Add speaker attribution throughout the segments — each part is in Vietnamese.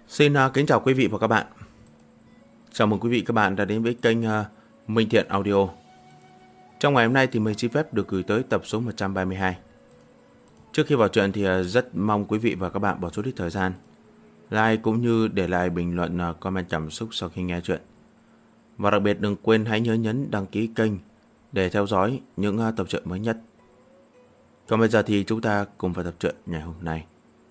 Speaker 1: Xin kính chào quý vị và các bạn. Chào mừng quý vị các bạn đã đến với kênh Minh Thiện Audio. Trong ngày hôm nay thì mình xin phép được gửi tới tập số 132. Trước khi vào chuyện thì rất mong quý vị và các bạn bỏ chút ít thời gian like cũng như để lại bình luận comment cảm xúc sau khi nghe chuyện. Và đặc biệt đừng quên hãy nhớ nhấn đăng ký kênh để theo dõi những tập truyện mới nhất. Còn bây giờ thì chúng ta cùng vào tập truyện ngày hôm nay.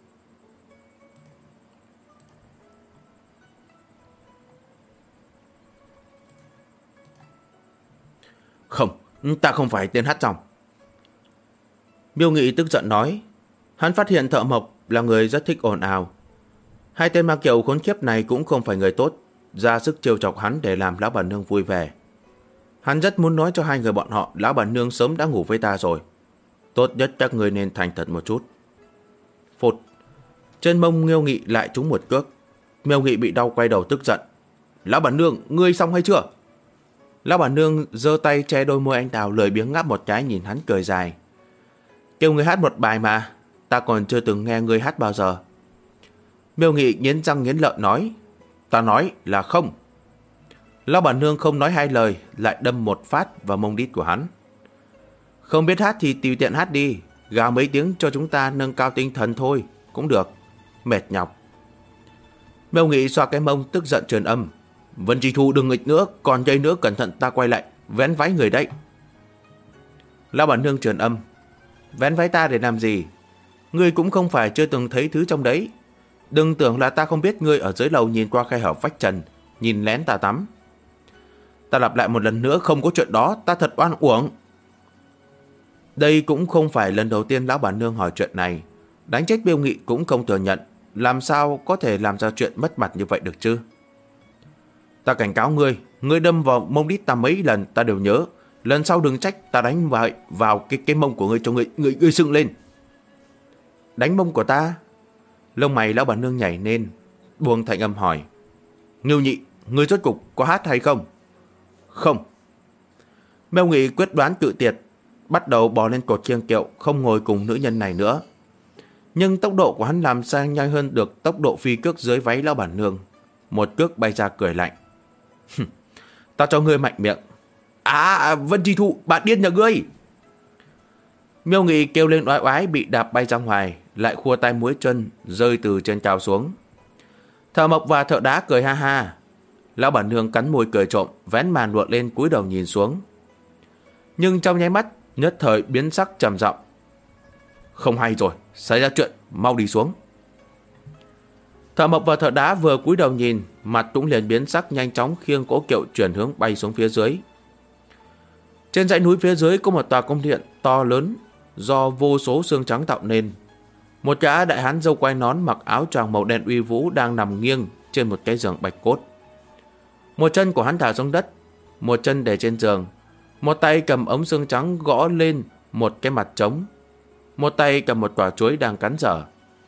Speaker 1: Không, ta không phải tên hát ròng. Miêu Nghị tức giận nói. Hắn phát hiện Thợ Mộc là người rất thích ồn ào. Hai tên ma kiều khốn kiếp này cũng không phải người tốt, ra sức trêu chọc hắn để làm lão bản nương vui vẻ. Hắn rất muốn nói cho hai người bọn họ lão bản nương sớm đã ngủ với ta rồi. Tốt nhất các người nên thành thật một chút. Phụt, trên mông Miêu Nghị lại trúng một cước. Miêu Nghị bị đau quay đầu tức giận. Lão bản nương, ngươi xong hay chưa? Lão bản nương giơ tay che đôi môi anh đào, lười biếng ngáp một cái nhìn hắn cười dài. Kêu ngươi hát một bài mà, ta còn chưa từng nghe ngươi hát bao giờ. Miêu Nghị nghiến răng nghiến lợi nói. Ta nói là không. Lão bản nương không nói hai lời, lại đâm một phát vào mông đít của hắn. Không biết hát thì tùy tiện hát đi, gào mấy tiếng cho chúng ta nâng cao tinh thần thôi cũng được, mệt nhọc. Miêu Nghị xoa cái mông tức giận truyền âm. Vân Trì Thu đừng nghịch nữa, còn dây nữa cẩn thận ta quay lại vén váy người đấy. Lão bản nương truyền âm. Vén váy ta để làm gì? Ngươi cũng không phải chưa từng thấy thứ trong đấy. Đừng tưởng là ta không biết ngươi ở dưới lầu nhìn qua khe hở vách trần, nhìn lén ta tắm. Ta lặp lại một lần nữa, không có chuyện đó, ta thật oan uổng. Đây cũng không phải lần đầu tiên lão bản nương hỏi chuyện này. Đánh chết Miêu Nghị cũng không thừa nhận. Làm sao có thể làm ra chuyện mất mặt như vậy được chứ? Ta cảnh cáo ngươi, ngươi đâm vào mông đít ta mấy lần ta đều nhớ. Lần sau đừng trách ta đánh vào cái mông của ngươi cho ngươi sưng lên. Đánh mông của ta? Lông mày lão bản nương nhảy lên, buông thành âm hỏi. Ngưu Nhị, ngươi rốt cục có hát hay không? Không. Miêu Nghị quyết đoán cự tuyệt, bắt đầu bò lên cột kiêng kiệu, không ngồi cùng nữ nhân này nữa. Nhưng tốc độ của hắn làm sao nhanh hơn được tốc độ phi cước dưới váy lão bản nương. Một cước bay ra cười lạnh. Ta cho ngươi mạnh miệng. Vân Trì Thu, bạn điên nhà ngươi. Miêu Nghị kêu lên oái oái, bị đạp bay ra ngoài, lại khua tay muối chân rơi từ trên cao xuống. Thợ Mộc và Thợ Đá cười ha ha. Lão bản nương cắn môi cười trộm, vén màn lụa lên cúi đầu nhìn xuống. Nhưng trong nháy mắt nhất thời biến sắc trầm giọng. Không hay rồi, xảy ra chuyện, mau đi xuống. Thợ Mộc và Thợ Đá vừa cúi đầu nhìn, mặt cũng liền biến sắc, nhanh chóng khiêng cỗ kiệu chuyển hướng bay xuống phía dưới. Trên dãy núi phía dưới có một tòa cung điện to lớn do vô số xương trắng tạo nên. Một gã đại hán râu quai nón mặc áo choàng màu đen uy vũ đang nằm nghiêng trên một cái giường bạch cốt. Một chân của hắn thả xuống đất, một chân để trên giường, một tay cầm ống xương trắng gõ lên một cái mặt trống, một tay cầm một quả chuối đang cắn dở.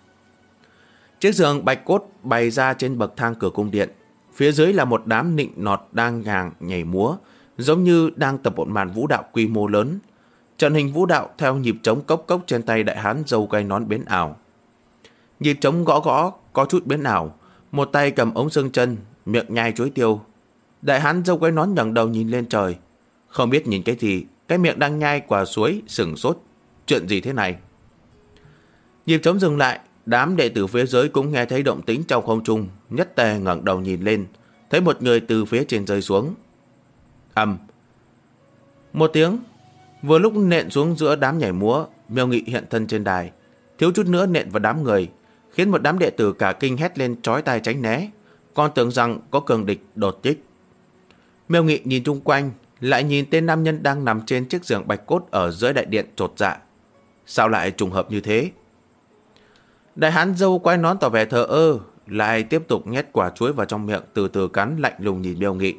Speaker 1: Chiếc giường bạch cốt bày ra trên bậc thang cửa cung điện. Phía dưới là một đám nịnh nọt đang nhảy múa, giống như đang tập một màn vũ đạo quy mô lớn. Trận hình vũ đạo theo nhịp trống cốc cốc trên tay đại hán râu quai nón biến ảo. Nhịp trống gõ gõ có chút biến ảo, một tay cầm ống xương chân, miệng nhai chuối tiêu. Đại hán râu quai nón ngẩng đầu nhìn lên trời, không biết nhìn cái gì, cái miệng đang nhai quả suối sửng sốt. Chuyện gì thế này? Nhịp trống dừng lại. Đám đệ tử phía dưới cũng nghe thấy động tĩnh trong không trung, nhất tề ngẩng đầu nhìn lên, thấy một người từ phía trên rơi xuống. Ầm. Một tiếng, vừa lúc nện xuống giữa đám nhảy múa, Miêu Nghị hiện thân trên đài, thiếu chút nữa nện vào đám người, khiến một đám đệ tử cả kinh hét lên chói tai tránh né, còn tưởng rằng có cường địch đột kích. Miêu Nghị nhìn chung quanh, lại nhìn tên nam nhân đang nằm trên chiếc giường bạch cốt ở dưới đại điện chột dạ. Sao lại trùng hợp như thế? Đại hán râu quai nón tỏ vẻ thờ ơ, lại tiếp tục nhét quả chuối vào trong miệng, từ từ cắn, lạnh lùng nhìn Miêu Nghị.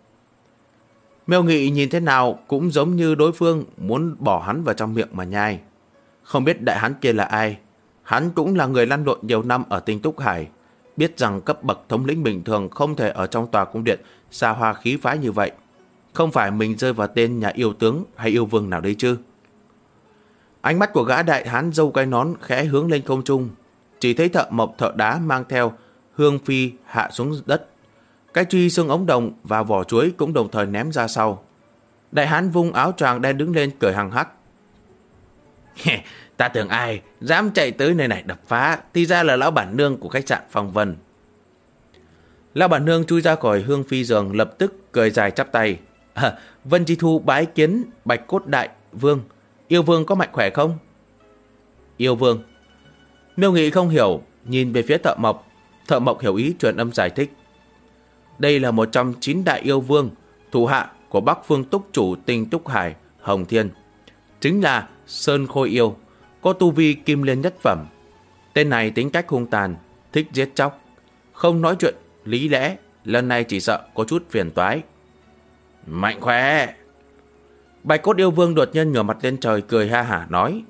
Speaker 1: Miêu Nghị nhìn thế nào cũng giống như đối phương muốn bỏ hắn vào trong miệng mà nhai. Không biết đại hán kia là ai. Hắn cũng là người lăn lộn nhiều năm ở Tinh Túc Hải, biết rằng cấp bậc thống lĩnh bình thường không thể ở trong tòa cung điện xa hoa khí phái như vậy. Không phải mình rơi vào tên nhà yêu tướng hay yêu vương nào đấy chứ? Ánh mắt của gã đại hán râu quai nón khẽ hướng lên không trung, chỉ thấy Thợ Mộc Thợ Đá mang theo Hương Phi hạ xuống đất. Cái truy xương ống đồng và vỏ chuối cũng đồng thời ném ra sau. Đại hán vung áo choàng đen đứng lên cười hằng hắc. Ta tưởng ai dám chạy tới nơi này đập phá, thì ra là lão bản nương của khách sạn Phong Vân. Lão bản nương chui ra khỏi Hương Phi giường, lập tức cười dài chắp tay. Vân Chi Thu bái kiến Bạch Cốt Đại Vương. Yêu vương có mạnh khỏe không? Yêu vương. Miêu Nghị không hiểu, nhìn về phía Thợ Mộc. Thợ Mộc hiểu ý truyền âm giải thích. Đây là một trong 9 đại yêu vương, thủ hạ của Bắc Phương Túc chủ Tinh Túc Hải, Hồng Thiên. Chính là Sơn Khôi Yêu, có tu vi kim liên nhất phẩm. Tên này tính cách hung tàn, thích giết chóc, không nói chuyện lý lẽ, lần này chỉ sợ có chút phiền toái. Mạnh khỏe. Bạch Cốt Yêu Vương đột nhiên ngửa mặt lên trời cười ha hả nói.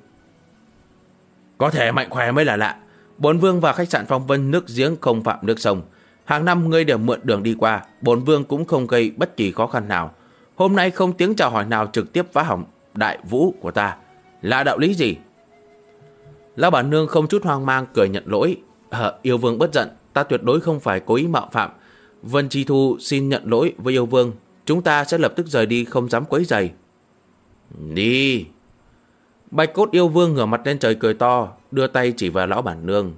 Speaker 1: Có thể mạnh khỏe mới là lạ. Bổn vương và khách sạn Phong Vân nước giếng không phạm nước sông. Hàng năm ngươi đều mượn đường đi qua, bổn vương cũng không gây bất kỳ khó khăn nào. Hôm nay không tiếng chào hỏi nào trực tiếp phá hỏng đại vũ của ta, là đạo lý gì? Lão bản nương không chút hoang mang cười nhận lỗi. Yêu vương bất giận, ta tuyệt đối không phải cố ý mạo phạm. Vân Chi Thu xin nhận lỗi với yêu vương. Chúng ta sẽ lập tức rời đi, không dám quấy rầy. Đi. Bạch Cốt Yêu Vương ngửa mặt lên trời cười to, đưa tay chỉ vào lão bản nương.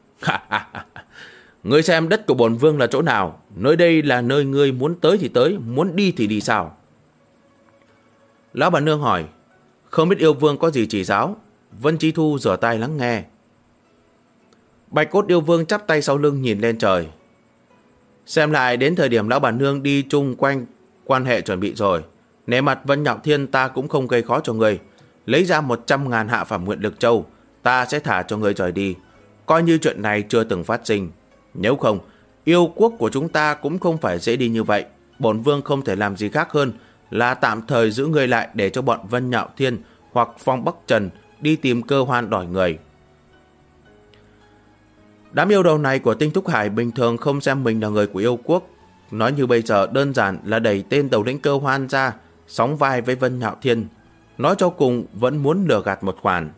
Speaker 1: Ngươi xem đất của bổn vương là chỗ nào? Nơi đây là nơi ngươi muốn tới thì tới, muốn đi thì đi sao? Lão bản nương hỏi. Không biết yêu vương có gì chỉ giáo? Vân Chi Thu rửa tay lắng nghe. Bạch Cốt Yêu Vương chắp tay sau lưng nhìn lên trời. Xem lại đến thời điểm lão bản nương đi chung quanh quan hệ chuẩn bị rồi. Nể mặt Vân Nhạo Thiên, ta cũng không gây khó cho người. Lấy ra 100.000 hạ phẩm nguyện lực châu, ta sẽ thả cho người rời đi. Coi như chuyện này chưa từng phát sinh. Nếu không, yêu quốc của chúng ta cũng không phải dễ đi như vậy. Bổn vương không thể làm gì khác hơn là tạm thời giữ người lại để cho bọn Vân Nhạo Thiên hoặc Phong Bắc Trần đi tìm cơ hoan đòi người. Đám yêu đầu này của Tinh Túc Hải bình thường không xem mình là người của yêu quốc. Nói như bây giờ đơn giản là đẩy tên đầu lĩnh cơ hoan ra, sóng vai với Vân Nhạo Thiên. Nói cho cùng vẫn muốn lừa gạt một khoản.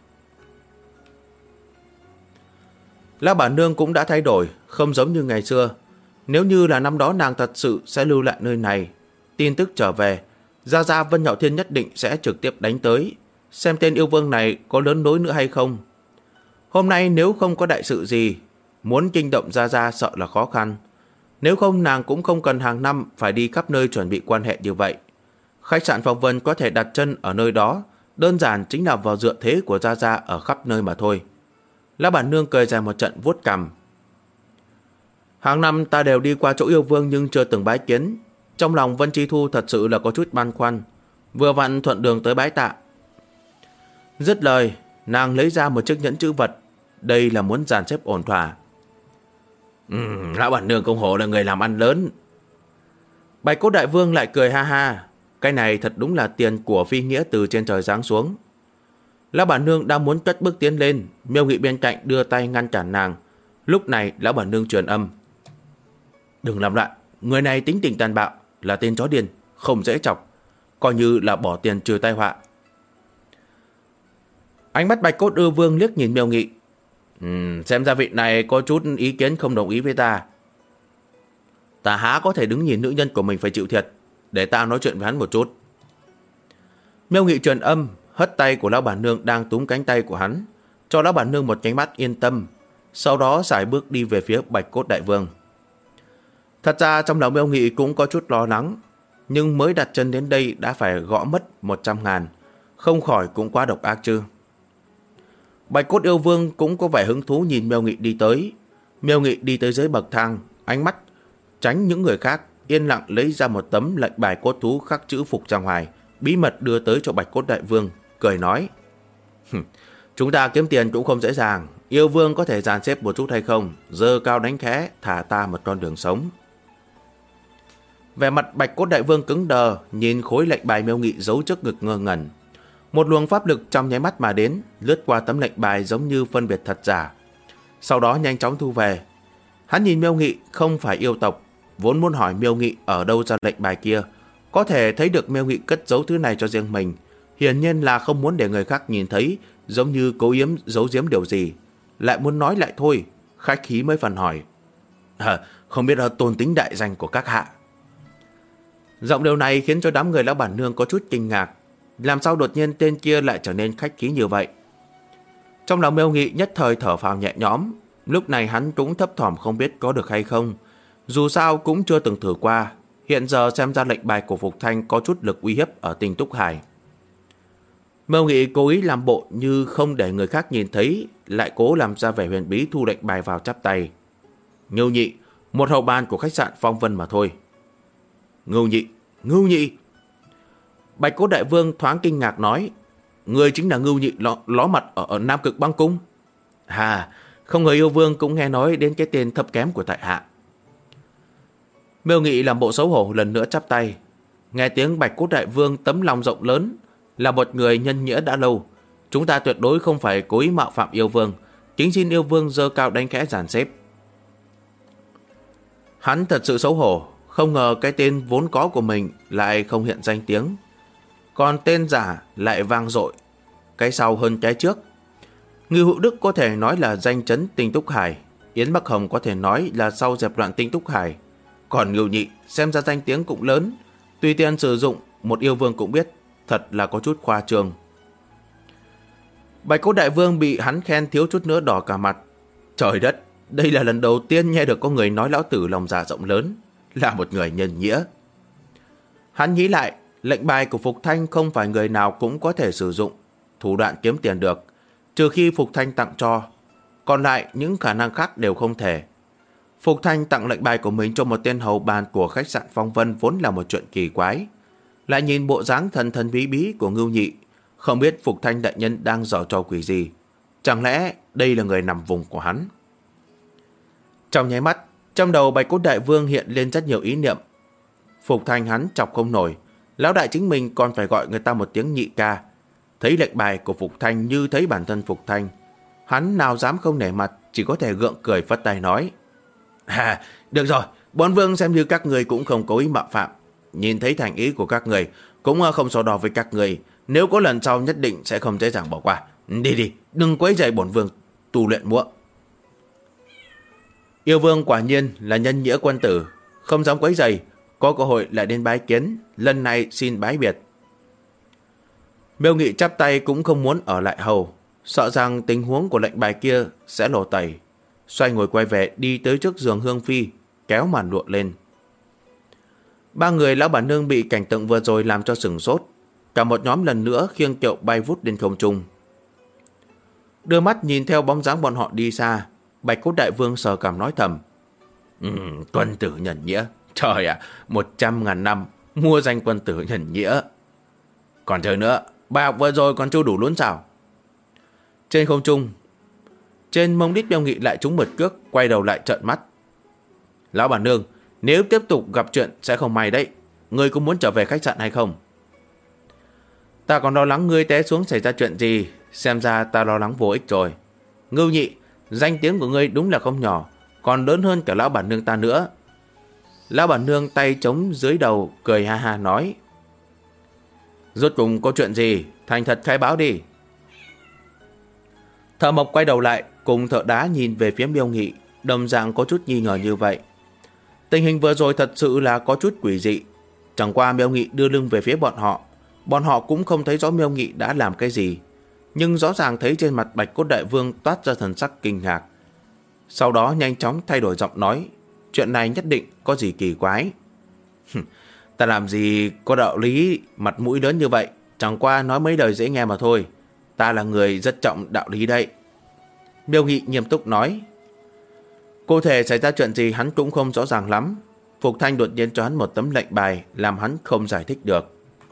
Speaker 1: Lão bản nương cũng đã thay đổi, không giống như ngày xưa. Nếu như là năm đó nàng thật sự sẽ lưu lại nơi này, tin tức trở về, Gia Vân Nhạo Thiên nhất định sẽ trực tiếp đánh tới, xem tên yêu vương này có lớn lối nữa hay không. Hôm nay nếu không có đại sự gì, muốn kinh động Gia sợ là khó khăn. Nếu không nàng cũng không cần hàng năm phải đi khắp nơi chuẩn bị quan hệ như vậy. Khách sạn Phong Vân có thể đặt chân ở nơi đó, đơn giản chính là vào dựa thế của Gia ở khắp nơi mà thôi. Lão bản nương cười dài một trận vuốt cằm. Hàng năm ta đều đi qua chỗ yêu vương nhưng chưa từng bái kiến. Trong lòng Vân Chi Thu thật sự là có chút băn khoăn, vừa vặn thuận đường tới bái tạ. Dứt lời, nàng lấy ra một chiếc nhẫn chữ vật. Đây là muốn dàn xếp ổn thỏa. Lão bản nương công hổ là người làm ăn lớn. Bạch Cốt Đại Vương lại cười ha ha. Cái này thật đúng là tiền của phi nghĩa từ trên trời giáng xuống. Lão bản nương đang muốn cất bước tiến lên, Miêu Nghị bên cạnh đưa tay ngăn cản nàng. Lúc này lão bản nương truyền âm. Đừng làm loạn, người này tính tình tàn bạo, là tên chó điên, không dễ chọc, coi như là bỏ tiền trừ tai họa. Ánh mắt Bạch Cốt Ư Vương liếc nhìn Miêu Nghị. Xem ra vị này có chút ý kiến không đồng ý với ta. Ta há có thể đứng nhìn nữ nhân của mình phải chịu thiệt. Để ta nói chuyện với hắn một chút. Miêu Nghị truyền âm, hất tay của lão bản nương đang túm cánh tay của hắn, cho lão bản nương một ánh mắt yên tâm. Sau đó sải bước đi về phía Bạch Cốt Đại Vương. Thật ra trong lòng Miêu Nghị cũng có chút lo lắng, nhưng mới đặt chân đến đây đã phải gõ mất 100.000, không khỏi cũng quá độc ác chứ. Bạch Cốt Yêu Vương cũng có vẻ hứng thú nhìn Miêu Nghị đi tới. Miêu Nghị đi tới dưới bậc thang, ánh mắt tránh những người khác, yên lặng lấy ra một tấm lệnh bài cốt thú khắc chữ Phục Giang Hoài, bí mật đưa tới cho Bạch Cốt Đại Vương, cười nói. Chúng ta kiếm tiền cũng không dễ dàng, yêu vương có thể dàn xếp một chút hay không, giơ cao đánh khẽ, thả ta một con đường sống. Vẻ mặt Bạch Cốt Đại Vương cứng đờ, nhìn khối lệnh bài Miêu Nghị giấu trước ngực ngơ ngẩn. Một luồng pháp lực trong nháy mắt mà đến, lướt qua tấm lệnh bài giống như phân biệt thật giả. Sau đó nhanh chóng thu về. Hắn nhìn Miêu Nghị không phải yêu tộc, vốn muốn hỏi Miêu Nghị ở đâu ra lệnh bài kia. Có thể thấy được Miêu Nghị cất giấu thứ này cho riêng mình, hiển nhiên là không muốn để người khác nhìn thấy, giống như cố giấu giếm điều gì. Lại muốn nói lại thôi, khách khí mới phần hỏi. Không biết tôn tính đại danh của các hạ. Giọng điều này khiến cho đám người lão bản nương có chút kinh ngạc. Làm sao đột nhiên tên kia lại trở nên khách khí như vậy? Trong lòng Miêu Nghị nhất thời thở phào nhẹ nhõm. Lúc này hắn cũng thấp thỏm không biết có được hay không. Dù sao cũng chưa từng thử qua. Hiện giờ xem ra lệnh bài của Phục Thanh có chút lực uy hiếp ở Tinh Túc Hải. Miêu Nghị cố ý làm bộ như không để người khác nhìn thấy, lại cố làm ra vẻ huyền bí thu lệnh bài vào chắp tay. Ngưu Nhị, một hầu ban của khách sạn Phong Vân mà thôi. Ngưu Nhị. Bạch Cốt Đại Vương thoáng kinh ngạc nói, người chính là Ngưu Nhị ló mặt ở Nam Cực Băng Cung. Không ngờ yêu vương cũng nghe nói đến cái tên thấp kém của tại hạ. Miêu Nghị làm bộ xấu hổ lần nữa chắp tay. Nghe tiếng Bạch Cốt Đại Vương tấm lòng rộng lớn, là một người nhân nghĩa đã lâu. Chúng ta tuyệt đối không phải cố ý mạo phạm yêu vương, kính xin yêu vương giơ cao đánh khẽ dàn xếp. Hắn thật sự xấu hổ, không ngờ cái tên vốn có của mình lại không hiện danh tiếng, còn tên giả lại vang dội, cái sau hơn cái trước. Ngưu Hữu Đức có thể nói là danh chấn Tinh Túc Hải, Yến Bắc Hồng có thể nói là sau dẹp loạn Tinh Túc Hải, còn Ngưu Nhị xem ra danh tiếng cũng lớn, tùy tiện sử dụng một yêu vương cũng biết, thật là có chút khoa trương. Bạch Cốt Đại Vương bị hắn khen thiếu chút nữa đỏ cả mặt. Trời đất, đây là lần đầu tiên nghe được có người nói lão tử lòng dạ rộng lớn, là một người nhân nghĩa. Hắn nghĩ lại, lệnh bài của Phục Thanh không phải người nào cũng có thể sử dụng, thủ đoạn kiếm tiền được, trừ khi Phục Thanh tặng cho, còn lại những khả năng khác đều không thể. Phục Thanh tặng lệnh bài của mình cho một tên hầu bàn của khách sạn Phong Vân vốn là một chuyện kỳ quái. Lại nhìn bộ dáng thần thần bí bí của Ngưu Nhị, không biết Phục Thanh đại nhân đang giở trò quỷ gì. Chẳng lẽ đây là người nằm vùng của hắn? Trong nháy mắt, trong đầu Bạch Cốt Đại Vương hiện lên rất nhiều ý niệm. Phục Thanh hắn chọc không nổi, lão đại chính mình còn phải gọi người ta một tiếng nhị ca. Thấy lệnh bài của Phục Thanh như thấy bản thân Phục Thanh, hắn nào dám không nể mặt, chỉ có thể gượng cười phất tay nói: Được rồi, bổn vương xem như các người cũng không cố ý mạo phạm. Nhìn thấy thành ý của các người, cũng không so đo với các người. Nếu có lần sau nhất định sẽ không dễ dàng bỏ qua. Đi, đừng quấy rầy bổn vương tu luyện muộn. Yêu vương quả nhiên là nhân nghĩa quân tử, không dám quấy rầy, có cơ hội lại đến bái kiến, lần này xin bái biệt. Miêu Nghị chắp tay cũng không muốn ở lại hầu, sợ rằng tình huống của lệnh bài kia sẽ lộ tẩy. Xoay người quay về đi tới trước giường Hương Phi, kéo màn lụa lên. Ba người lão bản nương bị cảnh tượng vừa rồi làm cho sửng sốt, cả một nhóm lần nữa khiêng kiệu bay vút lên không trung. Đưa mắt nhìn theo bóng dáng bọn họ đi xa, Bạch Cốt Đại Vương sờ cảm nói thầm: Quân tử nhân nghĩa, trời ạ, 100.000 năm mua danh quân tử nhân nghĩa. Còn chờ nữa, bài học vừa rồi còn chưa đủ luôn sao? Trên không trung, trên mông đít Miêu Nghị lại trúng một cước, quay đầu lại trợn mắt. Lão bản nương, nếu tiếp tục gặp chuyện sẽ không may đấy. Ngươi có muốn trở về khách sạn hay không? Ta còn lo lắng ngươi té xuống xảy ra chuyện gì, xem ra ta lo lắng vô ích rồi. Ngưu Nhị, danh tiếng của ngươi đúng là không nhỏ, còn lớn hơn cả lão bản nương ta nữa. Lão bản nương tay chống dưới đầu, cười ha ha nói: Rốt cùng có chuyện gì, thành thật khai báo đi. Thợ mộc quay đầu lại, cùng thợ đá nhìn về phía Miêu Nghị, đồng dạng có chút nghi ngờ như vậy. Tình hình vừa rồi thật sự là có chút quỷ dị. Chẳng qua Miêu Nghị đưa lưng về phía bọn họ cũng không thấy rõ Miêu Nghị đã làm cái gì, nhưng rõ ràng thấy trên mặt Bạch Cốt Đại Vương toát ra thần sắc kinh ngạc. Sau đó nhanh chóng thay đổi giọng nói: Chuyện này nhất định có gì kỳ quái. Ta làm gì có đạo lý mặt mũi lớn như vậy, chẳng qua nói mấy lời dễ nghe mà thôi. Ta là người rất trọng đạo lý đây. Miêu Nghị nghiêm túc nói. Cụ thể xảy ra chuyện gì hắn cũng không rõ ràng lắm. Phục Thanh đột nhiên cho hắn một tấm lệnh bài, làm hắn không giải thích được.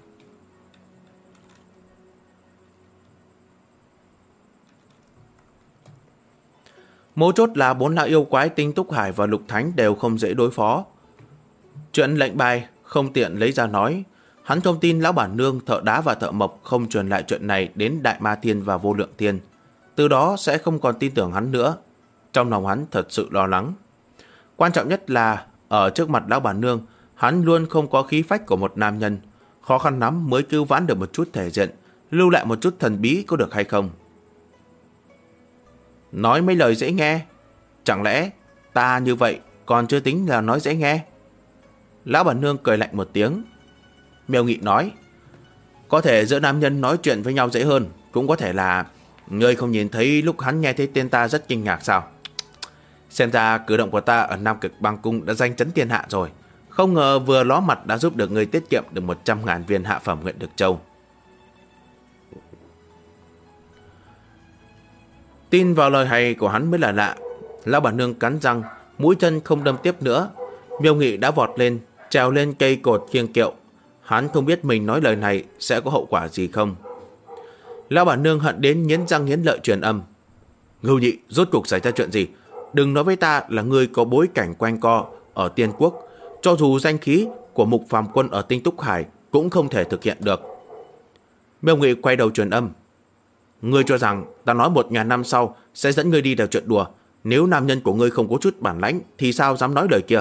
Speaker 1: Mấu chốt là 4 lão yêu quái Tinh Túc Hải và Lục Thánh đều không dễ đối phó. Chuyện lệnh bài không tiện lấy ra nói. Hắn thông tin lão bản nương, thợ đá và thợ mộc không truyền lại chuyện này đến Đại Ma Thiên và Vô Lượng Thiên, từ đó sẽ không còn tin tưởng hắn nữa. Trong lòng hắn thật sự lo lắng. Quan trọng nhất là ở trước mặt lão bản nương, hắn luôn không có khí phách của một nam nhân, khó khăn lắm mới cứu vãn được một chút thể diện, lưu lại một chút thần bí có được hay không? Nói mấy lời dễ nghe, chẳng lẽ ta như vậy còn chưa tính là nói dễ nghe. Lão bản nương cười lạnh một tiếng. Miêu Nghị nói, có thể giữa nam nhân nói chuyện với nhau dễ hơn, cũng có thể là ngươi không nhìn thấy lúc hắn nghe thấy tên ta rất kinh ngạc sao? Xem ra cử động của ta ở Nam Cực Băng Cung đã danh chấn thiên hạ rồi. Không ngờ vừa ló mặt đã giúp được ngươi tiết kiệm được 100.000 viên hạ phẩm nguyện lực châu. Tin vào lời hay của hắn mới là lạ. Lão bản nương cắn răng, mũi chân không đâm tiếp nữa. Miêu Nghị đã vọt lên, trèo lên cây cột khiêng kiệu. Hắn không biết mình nói lời này sẽ có hậu quả gì không. Lão bản nương hận đến nghiến răng nghiến lợi truyền âm. Ngưu Nhị, rốt cuộc xảy ra chuyện gì? Đừng nói với ta là ngươi có bối cảnh quanh co ở Tiên Quốc. Cho dù danh khí của Mục Phàm Quân ở Tinh Túc Hải cũng không thể thực hiện được. Miêu Nghị quay đầu truyền âm. Ngươi cho rằng ta nói 1000 năm sau sẽ dẫn ngươi đi đào chuyện đùa. Nếu nam nhân của ngươi không có chút bản lãnh thì sao dám nói lời kia?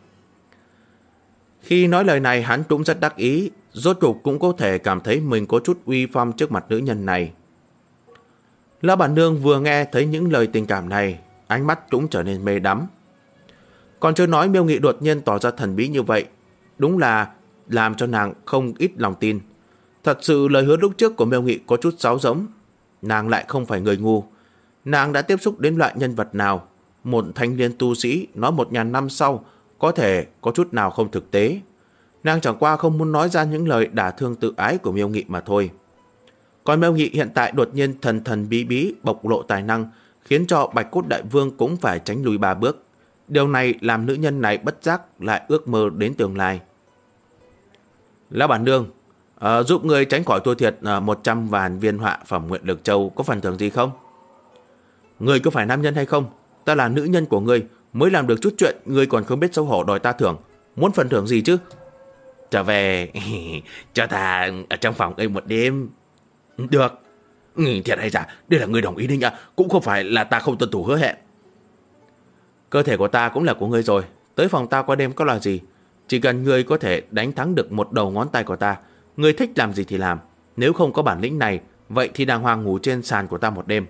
Speaker 1: Khi nói lời này hắn cũng rất đắc ý, rốt cuộc cũng có thể cảm thấy mình có chút uy phong trước mặt nữ nhân này. Lão bản nương vừa nghe thấy những lời tình cảm này, ánh mắt cũng trở nên mê đắm. Còn chưa nói Miêu Nghị đột nhiên tỏ ra thần bí như vậy, đúng là làm cho nàng không ít lòng tin. Thật sự lời hứa lúc trước của Miêu Nghị có chút sáo rỗng. Nàng lại không phải người ngu. Nàng đã tiếp xúc đến loại nhân vật nào? Một thanh niên tu sĩ nói 1000 năm sau có thể có chút nào không thực tế. Nàng chẳng qua không muốn nói ra những lời đả thương tự ái của Miêu Nghị mà thôi. Còn Miêu Nghị hiện tại đột nhiên thần bí bí bộc lộ tài năng, khiến cho Bạch Cốt Đại Vương cũng phải tránh lùi 3 bước. Điều này làm nữ nhân này bất giác lại ước mơ đến tương lai. Lão bản nương, giúp người tránh khỏi thua thiệt 100 vạn viên họa phẩm nguyện lực châu có phần thưởng gì không? Người có phải nam nhân hay không? Ta là nữ nhân của ngươi, mới làm được chút chuyện, ngươi còn không biết xấu hổ đòi ta thưởng. Muốn phần thưởng gì chứ? Trở về cho ta ở trong phòng ngươi một đêm. Được. Thiệt hay giả, đây là ngươi đồng ý đấy nhá. Cũng không phải là ta không tuân thủ hứa hẹn. Cơ thể của ta cũng là của ngươi rồi. Tới phòng ta qua đêm có là gì? Chỉ cần ngươi có thể đánh thắng được một đầu ngón tay của ta, ngươi thích làm gì thì làm. Nếu không có bản lĩnh này, vậy thì đàng hoàng ngủ trên sàn của ta một đêm.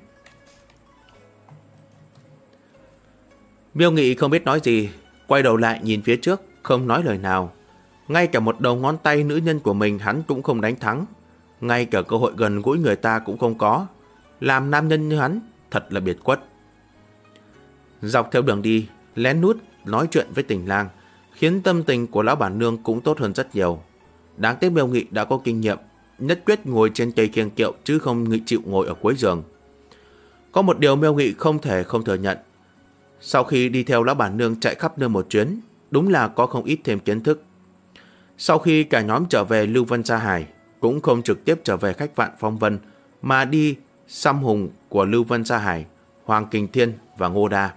Speaker 1: Miêu Nghị không biết nói gì, quay đầu lại nhìn phía trước, không nói lời nào. Ngay cả một đầu ngón tay nữ nhân của mình hắn cũng không đánh thắng. Ngay cả cơ hội gần gũi người ta cũng không có. Làm nam nhân như hắn thật là biệt quất. Dọc theo đường đi, lén nút nói chuyện với Tình Lang, khiến tâm tình của lão bản nương cũng tốt hơn rất nhiều. Đáng tiếc Miêu Nghị đã có kinh nghiệm, nhất quyết ngồi trên cây kiêng kiệu chứ không chịu ngồi ở cuối giường. Có một điều Miêu Nghị không thể không thừa nhận. Sau khi đi theo lão bản nương chạy khắp nơi một chuyến, đúng là có không ít thêm kiến thức. Sau khi cả nhóm trở về Lưu Vân Sa Hải, cũng không trực tiếp trở về khách Vạn Phong Vân, mà đi xăm hùng của Lưu Vân Sa Hải, Hoàng Kình Thiên và Ngô Đa.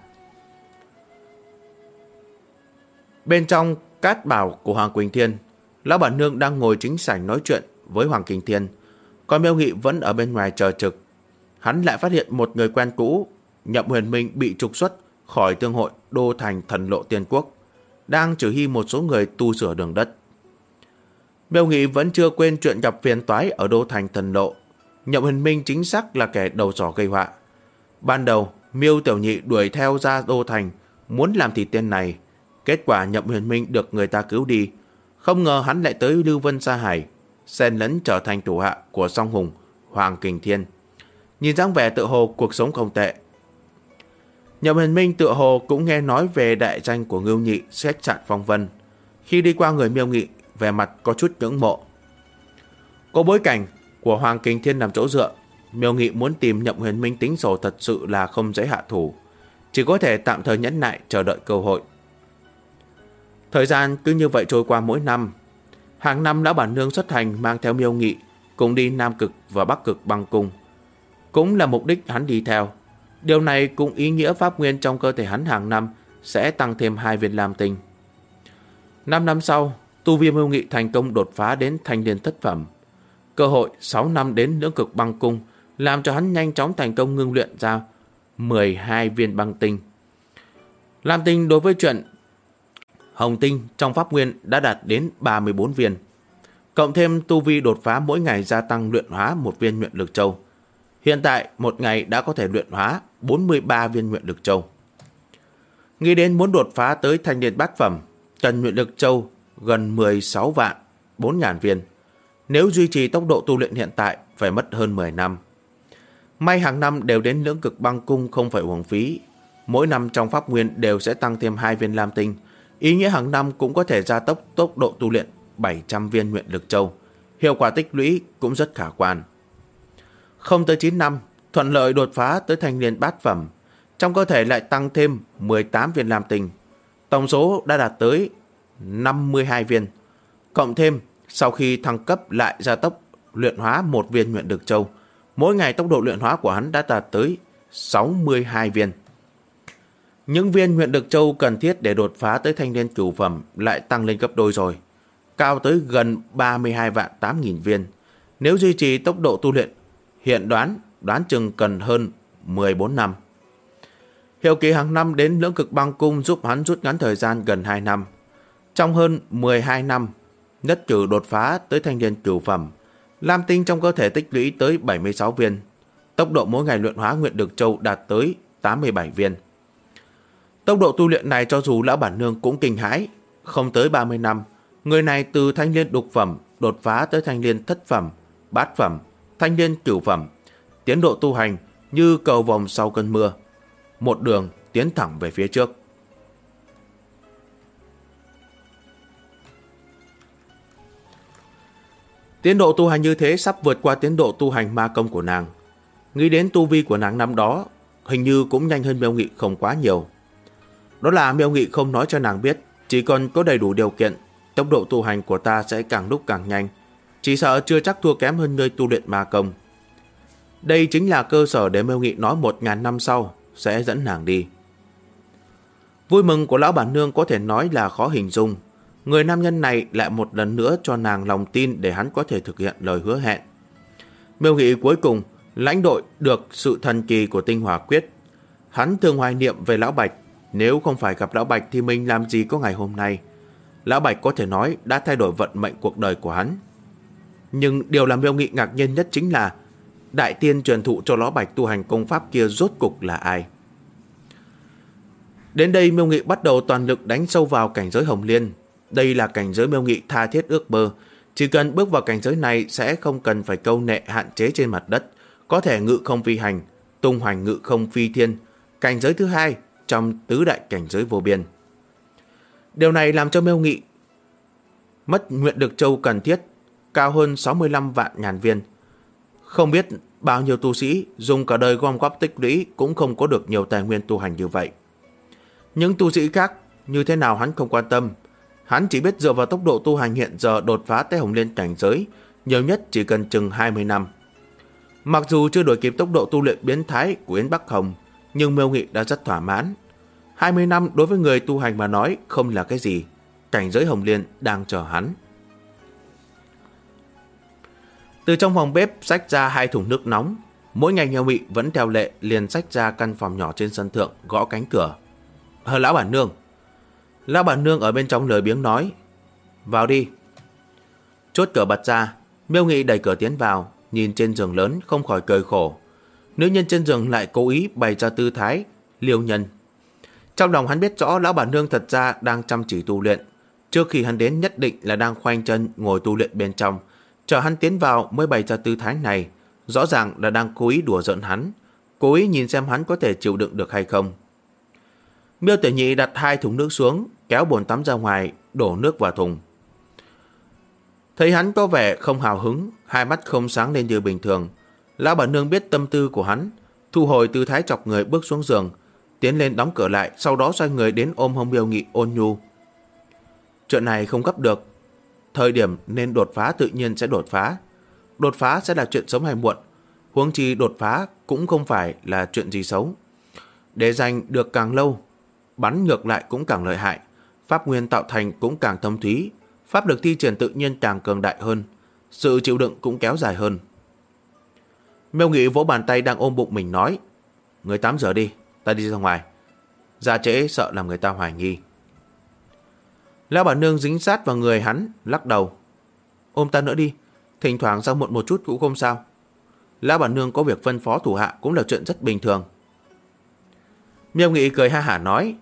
Speaker 1: Bên trong cát bảo của Hoàng Kình Thiên, lão bản nương đang ngồi chính sảnh nói chuyện với Hoàng Kình Thiên, còn Miêu Nghị vẫn ở bên ngoài chờ trực. Hắn lại phát hiện một người quen cũ, Nhậm Huyền Minh, bị trục xuất khỏi thương hội Đô Thành Thần Lộ Tiên Quốc, đang trừ hy một số người tu sửa đường đất. Miêu Nghị vẫn chưa quên chuyện gặp phiền toái ở Đô Thành Thần Lộ. Nhậm Huyền Minh chính xác là kẻ đầu sỏ gây họa. Ban đầu Miêu Tiểu Nhị đuổi theo ra Đô Thành, muốn làm thịt tên này. Kết quả Nhậm Huyền Minh được người ta cứu đi. Không ngờ hắn lại tới Lưu Vân Sa Hải, xen lẫn trở thành thủ hạ của Song Hùng, Hoàng Kình Thiên. Nhìn dáng vẻ tựa hồ cuộc sống không tệ. Nhậm Huyền Minh tựa hồ cũng nghe nói về đại danh của Ngưu Nhị khách sạn Phong Vân. Khi đi qua người Miêu Nghị, vẻ mặt có chút ngưỡng mộ. Có bối cảnh của Hoàng Kình Thiên làm chỗ dựa, Miêu Nghị muốn tìm Nhậm Huyền Minh tính sổ thật sự là không dễ hạ thủ, chỉ có thể tạm thời nhẫn nại chờ đợi cơ hội. Thời gian cứ như vậy trôi qua mỗi năm. Hàng năm lão bản nương xuất hành mang theo Miêu Nghị cùng đi Nam Cực và Bắc Cực Băng Cung, cũng là mục đích hắn đi theo. Điều này cũng ý nghĩa pháp nguyên trong cơ thể hắn hàng năm sẽ tăng thêm 2 viên lam tinh. 5 năm sau, tu vi Miêu Nghị thành công đột phá đến thanh liên thất phẩm. Cơ hội 6 năm đến Lưỡng Cực Băng Cung làm cho hắn nhanh chóng thành công ngưng luyện ra 12 viên băng tinh. Lam tinh đối với chuyện hồng tinh trong pháp nguyên đã đạt đến 34 viên. Cộng thêm tu vi đột phá mỗi ngày gia tăng luyện hóa 1 viên nguyện lực châu. Hiện tại một ngày đã có thể luyện hóa 43 viên nguyện lực châu. Nghĩ đến muốn đột phá tới thanh niên bát phẩm, cần nguyện lực châu gần 16 vạn 4 ngàn viên. Nếu duy trì tốc độ tu luyện hiện tại phải mất hơn 10 năm. May hàng năm đều đến lưỡng cực băng cung không phải uổng phí. Mỗi năm trong pháp nguyên đều sẽ tăng thêm 2 viên lam tinh. Ý nghĩa hàng năm cũng có thể gia tốc tốc độ tu luyện 700 viên nguyện lực châu. Hiệu quả tích lũy cũng rất khả quan. Không tới 9 năm, thuận lợi đột phá tới thanh niên bát phẩm. Trong cơ thể lại tăng thêm 18 viên lam tinh. Tổng số đã đạt tới 52 viên. Cộng thêm, sau khi thăng cấp lại gia tốc luyện hóa 1 viên nguyện lực châu, mỗi ngày tốc độ luyện hóa của hắn đã đạt tới 62 viên. Những viên nguyện lực châu cần thiết để đột phá tới thanh niên cửu phẩm lại tăng lên gấp đôi rồi, cao tới gần 32 vạn 8 nghìn viên. Nếu duy trì tốc độ tu luyện, hiện đoán chừng cần hơn 14 năm. Hiệu kỳ hàng năm đến lưỡng cực băng cung giúp hắn rút ngắn thời gian gần 2 năm. Trong hơn 12 năm, nhất cử đột phá tới thanh niên cửu phẩm, lam tinh trong cơ thể tích lũy tới 76 viên. Tốc độ mỗi ngày luyện hóa nguyện lực châu đạt tới 87 viên. Tốc độ tu luyện này cho dù lão bản nương cũng kinh hãi. Không tới 30 năm, người này từ thanh niên đục phẩm đột phá tới thanh niên thất phẩm, bát phẩm, thanh niên cửu phẩm. Tiến độ tu hành như cầu vồng sau cơn mưa, một đường tiến thẳng về phía trước. Tiến độ tu hành như thế sắp vượt qua tiến độ tu hành ma công của nàng. Nghĩ đến tu vi của nàng năm đó, hình như cũng nhanh hơn Miêu Nghị không quá nhiều. Đó là Miêu Nghị không nói cho nàng biết, chỉ cần có đầy đủ điều kiện, tốc độ tu hành của ta sẽ càng lúc càng nhanh. Chỉ sợ chưa chắc thua kém hơn ngươi tu luyện ma công. Đây chính là cơ sở để Miêu Nghị nói 1000 năm sau sẽ dẫn nàng đi. Vui mừng của lão bản nương có thể nói là khó hình dung. Người nam nhân này lại một lần nữa cho nàng lòng tin để hắn có thể thực hiện lời hứa hẹn. Miêu Nghị cuối cùng lãnh đội được sự thần kỳ của tinh hỏa quyết. Hắn thường hoài niệm về lão Bạch. Nếu không phải gặp lão Bạch thì mình làm gì có ngày hôm nay. Lão Bạch có thể nói đã thay đổi vận mệnh cuộc đời của hắn. Nhưng điều làm Miêu Nghị ngạc nhiên nhất chính là đại tiên truyền thụ cho lão Bạch tu hành công pháp kia rốt cục là ai. Đến đây Miêu Nghị bắt đầu toàn lực đánh sâu vào cảnh giới Hồng Liên. Đây là cảnh giới Miêu Nghị tha thiết ước mơ. Chỉ cần bước vào cảnh giới này sẽ không cần phải câu nệ hạn chế trên mặt đất, có thể ngự không phi hành, tung hoành ngự không phi thiên. Cảnh giới thứ hai trong tứ đại cảnh giới vô biên. Điều này làm cho Miêu Nghị mất nguyện lực châu cần thiết, cao hơn 65 vạn ngàn viên. Không biết bao nhiêu tu sĩ dùng cả đời gom góp tích lũy cũng không có được nhiều tài nguyên tu hành như vậy. Những tu sĩ khác như thế nào hắn không quan tâm. Hắn chỉ biết dựa vào tốc độ tu hành hiện giờ đột phá tới Hồng Liên cảnh giới, nhiều nhất chỉ cần chừng 20 năm. Mặc dù chưa đổi kịp tốc độ tu luyện biến thái của Yến Bắc Hồng, nhưng Miêu Nghị đã rất thỏa mãn. 20 năm đối với người tu hành mà nói không là cái gì. Cảnh giới Hồng Liên đang chờ hắn. Từ trong phòng bếp xách ra 2 thùng nước nóng. Mỗi ngày Miêu Nghị vẫn theo lệ liền xách ra căn phòng nhỏ trên sân thượng, gõ cánh cửa. Lão bản nương. Lão bản nương ở bên trong lười biếng nói. Vào đi. Chốt cửa bật ra, Miêu Nghị đẩy cửa tiến vào, nhìn trên giường lớn không khỏi cười khổ. Nữ nhân trên giường lại cố ý bày ra tư thái liêu nhân. Trong lòng hắn biết rõ lão bản nương thật ra đang chăm chỉ tu luyện. Trước khi hắn đến nhất định là đang khoanh chân ngồi tu luyện bên trong. Chờ hắn tiến vào mới bày ra tư thái này, rõ ràng là đang cố ý đùa giỡn hắn, cố ý nhìn xem hắn có thể chịu đựng được hay không. Miêu Tiểu Nhị đặt 2 thùng nước xuống, kéo bồn tắm ra ngoài, đổ nước vào thùng. Thấy hắn có vẻ không hào hứng, hai mắt không sáng lên như bình thường. Lão bản nương biết tâm tư của hắn, thu hồi tư thái chọc người bước xuống giường, tiến lên đóng cửa lại, sau đó xoay người đến ôm hông Miêu Nghị ôn nhu. Chuyện này không gấp được. Thời điểm nên đột phá tự nhiên sẽ đột phá. Đột phá sẽ là chuyện sớm hay muộn. Huống chi đột phá cũng không phải là chuyện gì xấu. Để giành được càng lâu, bắn ngược lại cũng càng lợi hại. Pháp nguyên tạo thành cũng càng thâm thúy. Pháp lực thi triển tự nhiên càng cường đại hơn. Sự chịu đựng cũng kéo dài hơn. Miêu Nghị vỗ bàn tay đang ôm bụng mình nói. Người tắm rửa đi, ta đi ra ngoài. Ra trễ sợ làm người ta hoài nghi. Lão bản nương dính sát vào người hắn, lắc đầu. Ôm ta nữa đi, thỉnh thoảng ra muộn một chút cũng không sao. Lão bản nương có việc phân phó thủ hạ cũng là chuyện rất bình thường. Miêu Nghị cười ha hả nói.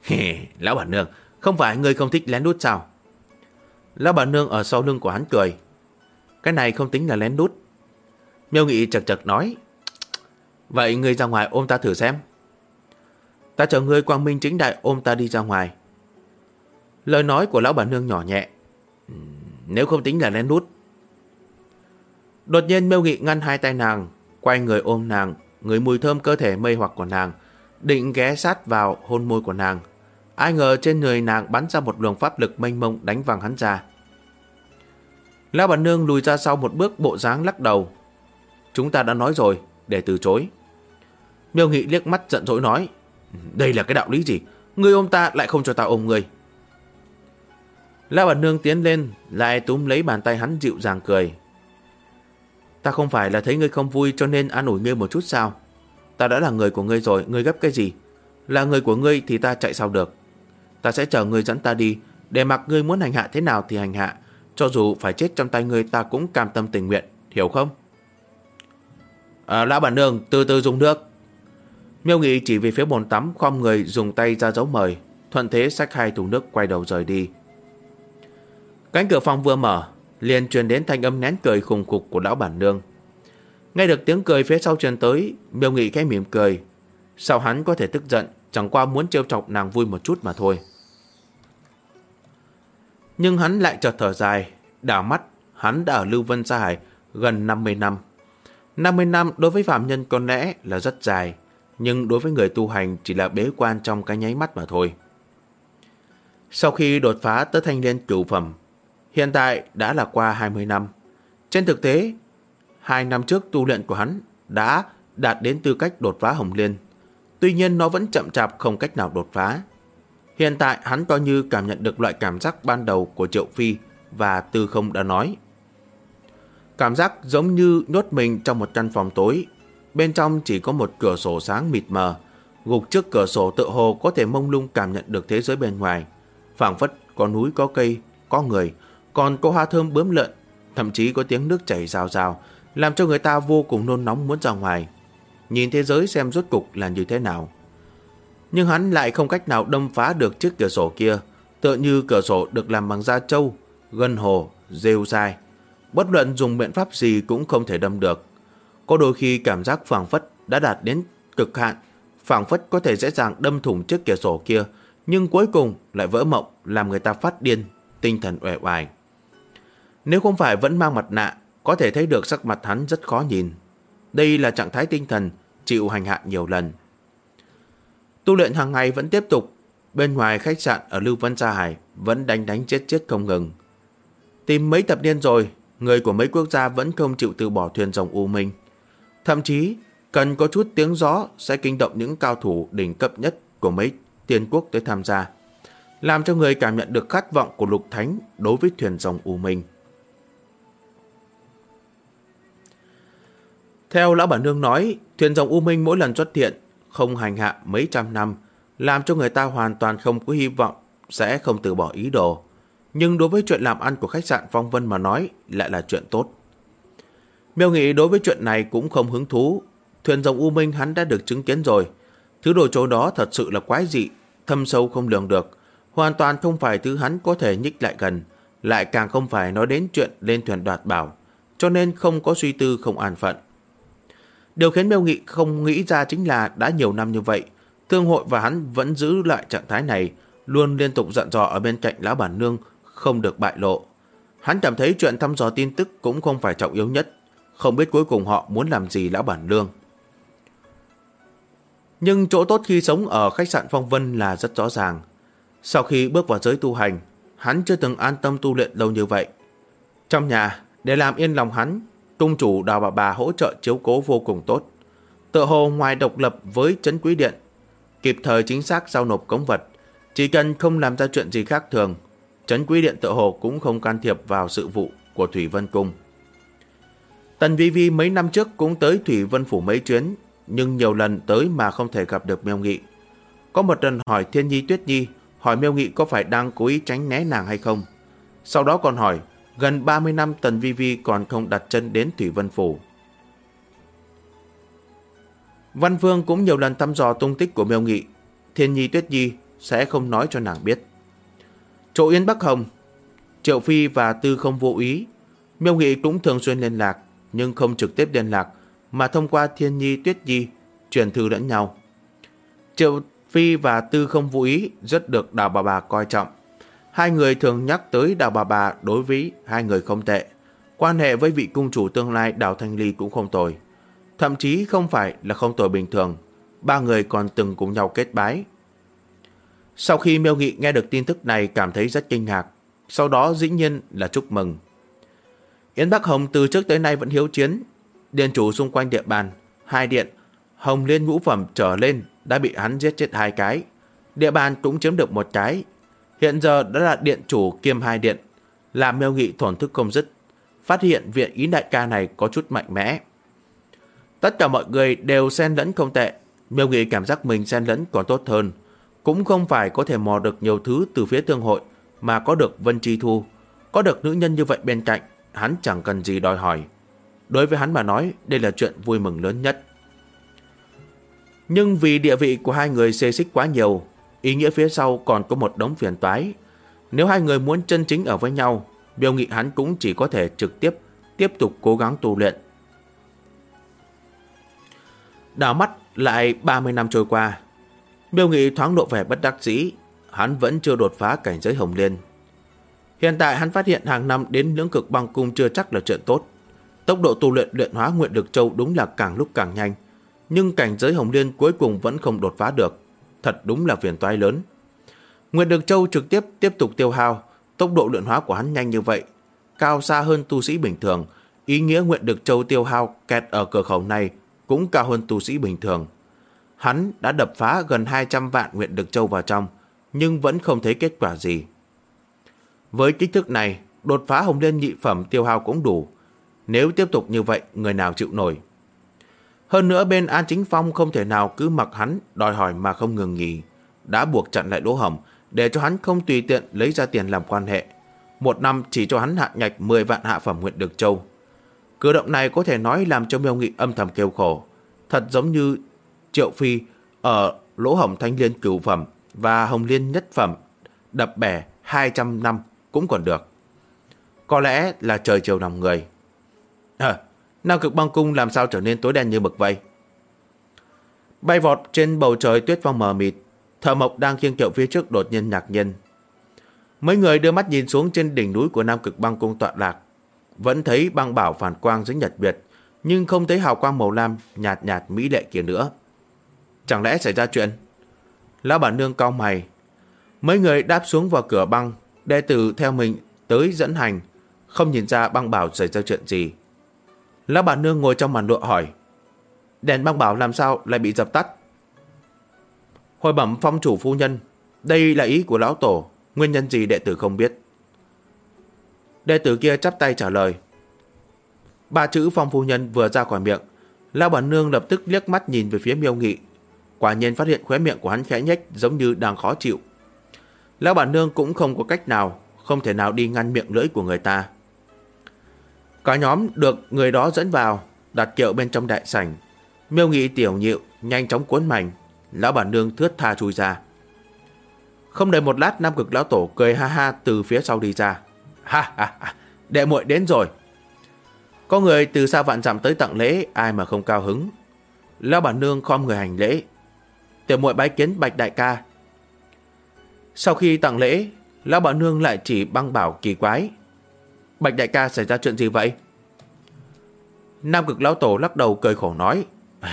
Speaker 1: Lão bản nương, không phải ngươi không thích lén lút sao? Lão bản nương ở sau lưng của hắn cười. Cái này không tính là lén lút. Miêu Nghị chật chật nói. Vậy ngươi ra ngoài ôm ta thử xem. Ta chờ ngươi quang minh chính đại ôm ta đi ra ngoài. Lời nói của lão bản nương nhỏ nhẹ. Nếu không tính là lén lút. Đột nhiên Miêu Nghị ngăn hai tay nàng, quay người ôm nàng, ngửi mùi thơm cơ thể mê hoặc của nàng, định ghé sát vào hôn môi của nàng. Ai ngờ trên người nàng bắn ra một luồng pháp lực mênh mông đánh văng hắn ra. Lão bản nương lùi ra sau một bước, bộ dáng lắc đầu. Chúng ta đã nói rồi, để từ chối. Miêu Nghị liếc mắt giận dỗi nói. Đây là cái đạo lý gì? Ngươi ôm ta lại không cho ta ôm ngươi. Lão bản nương tiến lên, lại túm lấy bàn tay hắn dịu dàng cười. Ta không phải là thấy ngươi không vui cho nên an ủi ngươi một chút sao? Ta đã là người của ngươi rồi, ngươi gấp cái gì? Là người của ngươi thì ta chạy sao được? Ta sẽ chờ ngươi dẫn ta đi, để mặc ngươi muốn hành hạ thế nào thì hành hạ. Cho dù phải chết trong tay ngươi ta cũng cam tâm tình nguyện, hiểu không? Lão bản nương, từ từ dùng nước. Miêu Nghị chỉ về phía bồn tắm, khom người dùng tay ra dấu mời, thuận thế xách hai thùng nước quay đầu rời đi. Cánh cửa phòng vừa mở, liền truyền đến thanh âm nén cười khùng khục của lão bản nương. Nghe được tiếng cười phía sau truyền tới, Miêu Nghị khẽ mỉm cười. Sao hắn có thể tức giận, chẳng qua muốn trêu chọc nàng vui một chút mà thôi. Nhưng hắn lại chợt thở dài, đảo mắt, hắn đã ở Lưu Vân Sa Hải gần 50 năm. 50 năm đối với phạm nhân có lẽ là rất dài, nhưng đối với người tu hành chỉ là bế quan trong cái nháy mắt mà thôi. Sau khi đột phá tới thanh liên cửu phẩm, hiện tại đã là qua 20 năm. Trên thực tế, 2 năm trước tu luyện của hắn đã đạt đến tư cách đột phá hồng liên. Tuy nhiên nó vẫn chậm chạp không cách nào đột phá. Hiện tại hắn coi như cảm nhận được loại cảm giác ban đầu của Triệu Phi và Tư Không đã nói. Cảm giác giống như nhốt mình trong một căn phòng tối. Bên trong chỉ có một cửa sổ sáng mịt mờ. Gục trước cửa sổ tựa hồ có thể mông lung cảm nhận được thế giới bên ngoài. Phảng phất có núi, có cây, có người, còn có hoa thơm bướm lượn, thậm chí có tiếng nước chảy rào rào, làm cho người ta vô cùng nôn nóng muốn ra ngoài, nhìn thế giới xem rốt cục là như thế nào. Nhưng hắn lại không cách nào đâm phá được chiếc cửa sổ kia, tựa như cửa sổ được làm bằng da trâu, gân hồ, rêu dai. Bất luận dùng biện pháp gì cũng không thể đâm được. Có đôi khi cảm giác phảng phất đã đạt đến cực hạn, phảng phất có thể dễ dàng đâm thủng chiếc cửa sổ kia, nhưng cuối cùng lại vỡ mộng, làm người ta phát điên, tinh thần uể oải. Nếu không phải vẫn mang mặt nạ, có thể thấy được sắc mặt hắn rất khó nhìn. Đây là trạng thái tinh thần chịu hành hạ nhiều lần. Tu luyện hàng ngày vẫn tiếp tục. Bên ngoài khách sạn ở Lưu Vân Sa Hải vẫn đánh chết không ngừng. Tìm mấy thập niên rồi, người của mấy quốc gia vẫn không chịu từ bỏ thuyền rồng U Minh. Thậm chí cần có chút tiếng gió sẽ kinh động những cao thủ đỉnh cấp nhất của mấy tiên quốc tới tham gia, làm cho người cảm nhận được khát vọng của Lục Thánh đối với thuyền rồng U Minh. Theo lão bản nương nói, thuyền rồng U Minh mỗi lần xuất hiện không hành hạ mấy trăm năm, làm cho người ta hoàn toàn không có hy vọng sẽ không từ bỏ ý đồ. Nhưng đối với chuyện làm ăn của khách sạn Phong Vân mà nói lại là chuyện tốt. Miêu Nghị đối với chuyện này cũng không hứng thú. Thuyền rồng U Minh hắn đã được chứng kiến rồi. Thứ đồ chỗ đó thật sự là quái dị, thâm sâu không lường được, hoàn toàn không phải thứ hắn có thể nhích lại gần, lại càng không phải nói đến chuyện lên thuyền đoạt bảo, cho nên không có suy tư không an phận. Điều khiến Miêu Nghị không nghĩ ra chính là đã nhiều năm như vậy, thương hội và hắn vẫn giữ lại trạng thái này, luôn liên tục dặn dò ở bên cạnh lão bản nương không được bại lộ. Hắn cảm thấy chuyện thăm dò tin tức cũng không phải trọng yếu nhất, không biết cuối cùng họ muốn làm gì lão bản nương. Nhưng chỗ tốt khi sống ở khách sạn Phong Vân là rất rõ ràng. Sau khi bước vào giới tu hành, hắn chưa từng an tâm tu luyện lâu như vậy. Trong nhà, để làm yên lòng hắn, cung chủ Đào bà hỗ trợ chiếu cố vô cùng tốt. Tựa hồ ngoài độc lập với trấn quý điện, kịp thời chính xác giao nộp cống vật, chỉ cần không làm ra chuyện gì khác thường, trấn quý điện tựa hồ cũng không can thiệp vào sự vụ của Thủy Vân Cung. Tần Vi Vi mấy năm trước cũng tới Thủy Vân Phủ mấy chuyến, nhưng nhiều lần tới mà không thể gặp được Miêu Nghị. Có một lần hỏi Thiên Nhi Tuyết Nhi, hỏi Miêu Nghị có phải đang cố ý tránh né nàng hay không. Sau đó còn hỏi, gần 30 năm Tần Vi Vi còn không đặt chân đến Thủy Vân Phủ. Văn Vương cũng nhiều lần thăm dò tung tích của Miêu Nghị. Thiên Nhi Tuyết Nhi sẽ không nói cho nàng biết. Chỗ Yến Bắc Hồng, Triệu Phi và Tư Không Vô Ý, Miêu Nghị cũng thường xuyên liên lạc, nhưng không trực tiếp liên lạc mà thông qua Thiên Nhi, Tuyết Nhi truyền thư lẫn nhau. Triệu Phi và Tư Không Vô Ý rất được Đào Bà Bà coi trọng. Hai người thường nhắc tới Đào Bà Bà đối với hai người không tệ. Quan hệ với vị cung chủ tương lai Đào Thanh Ly cũng không tồi. Thậm chí không phải là không tồi bình thường. Ba người còn từng cùng nhau kết bái. Sau khi Miêu Nghị nghe được tin tức này cảm thấy rất kinh ngạc. Sau đó dĩ nhiên là chúc mừng. Yến Bắc Hồng từ trước tới nay vẫn hiếu chiến. Điện chủ xung quanh địa bàn, hai điện, Hồng Liên ngũ phẩm trở lên đã bị hắn giết chết 2 cái. Địa bàn cũng chiếm được 1 cái. Hiện giờ đã là điện chủ kiêm 2 điện, làm Miêu Nghị thổn thức không dứt. Phát hiện viện Ý đại ca này có chút mạnh mẽ. Tất cả mọi người đều xen lẫn không tệ. Miêu Nghị cảm giác mình xen lẫn còn tốt hơn. Cũng không phải có thể mò được nhiều thứ từ phía thương hội, mà có được Vân Chi Thu, có được nữ nhân như vậy bên cạnh, hắn chẳng cần gì đòi hỏi. Đối với hắn mà nói, đây là chuyện vui mừng lớn nhất. Nhưng vì địa vị của hai người xê xích quá nhiều, ý nghĩa phía sau còn có một đống phiền toái. Nếu hai người muốn chân chính ở với nhau, Miêu Nghị hắn cũng chỉ có thể trực tiếp tục cố gắng tu luyện. Đảo mắt lại 30 năm trôi qua, Miêu Nghị thoáng lộ vẻ bất đắc dĩ. Hắn vẫn chưa đột phá cảnh giới Hồng Liên. Hiện tại hắn phát hiện hàng năm đến Lưỡng Cực Băng Cung chưa chắc là chuyện tốt. Tốc độ tu luyện luyện hóa Nguyện Được Châu đúng là càng lúc càng nhanh, nhưng cảnh giới Hồng Liên cuối cùng vẫn không đột phá được. Thật đúng là phiền toái lớn. Nguyện Được Châu trực tiếp tục tiêu hao. Tốc độ luyện hóa của hắn nhanh như vậy, cao xa hơn tu sĩ bình thường. Ý nghĩa Nguyện Được Châu tiêu hao kẹt ở cửa khẩu này cũng cao hơn tu sĩ bình thường. Hắn đã đập phá gần 200 vạn Nguyện Được Châu vào trong, nhưng vẫn không thấy kết quả gì. Với kích thước này, đột phá Hồng Liên nhị phẩm tiêu hao cũng đủ. Nếu tiếp tục như vậy, người nào chịu nổi. Hơn nữa bên An Chính Phong không thể nào cứ mặc hắn đòi hỏi mà không ngừng nghỉ, đã buộc chặn lại lỗ hổng để cho hắn không tùy tiện lấy ra tiền làm quan hệ. 1 năm chỉ cho hắn hạ nhạch 10 vạn hạ phẩm Nguyện Được Châu. Cử động này có thể nói làm cho Miêu Nghị âm thầm kêu khổ. Thật giống như Triệu Phi ở lỗ hổng Thanh Liên cửu phẩm và Hồng Liên nhất phẩm đập bẻ 200 năm cũng còn được. Có lẽ là trời chiều lòng người. Nam Cực Băng Cung làm sao trở nên tối đen như mực vậy? Bay vọt trên bầu trời tuyết phong mờ mịt, Thợ Mộc đang khiêng kiệu phía trước đột nhiên ngạc nhiên. Mấy người đưa mắt nhìn xuống trên đỉnh núi của Nam Cực Băng Cung tọa lạc, vẫn thấy băng bảo phản quang dính nhật biệt, nhưng không thấy hào quang màu lam nhạt nhạt mỹ lệ kia nữa. Chẳng lẽ xảy ra chuyện? Lão bản nương cau mày. Mấy người đáp xuống vào cửa băng, đệ tử theo mình tới dẫn hành, không nhìn ra băng bảo xảy ra chuyện gì. Lão bản nương ngồi trong màn lụa hỏi, đèn băng bảo làm sao lại bị dập tắt? Hồi bẩm phong chủ phu nhân, đây là ý của lão tổ, nguyên nhân gì đệ tử không biết. Đệ tử kia chắp tay trả lời. 3 chữ phong phu nhân vừa ra khỏi miệng, lão bản nương lập tức liếc mắt nhìn về phía Miêu Nghị. Quả nhiên phát hiện khóe miệng của hắn khẽ nhếch, giống như đang khó chịu. Lão bản nương cũng không có cách nào, không thể nào đi ngăn miệng lưỡi của người ta. Cả nhóm được người đó dẫn vào, đặt kiệu bên trong đại sảnh. Miêu Nghị tiểu nhịu nhanh chóng cuốn mảnh, lão bản nương thướt tha chui ra. Không đầy một lát, Nam Cực lão tổ cười ha ha từ phía sau đi ra. Ha ha ha, đệ muội đến rồi. Có người từ xa vạn dặm tới tặng lễ, ai mà không cao hứng. Lão bản nương khom người hành lễ. Tiểu muội bái kiến Bạch đại ca. Sau khi tặng lễ, lão bản nương lại chỉ băng bảo kỳ quái. Bạch đại ca xảy ra chuyện gì vậy? Nam Cực lão tổ lắc đầu cười khổ nói,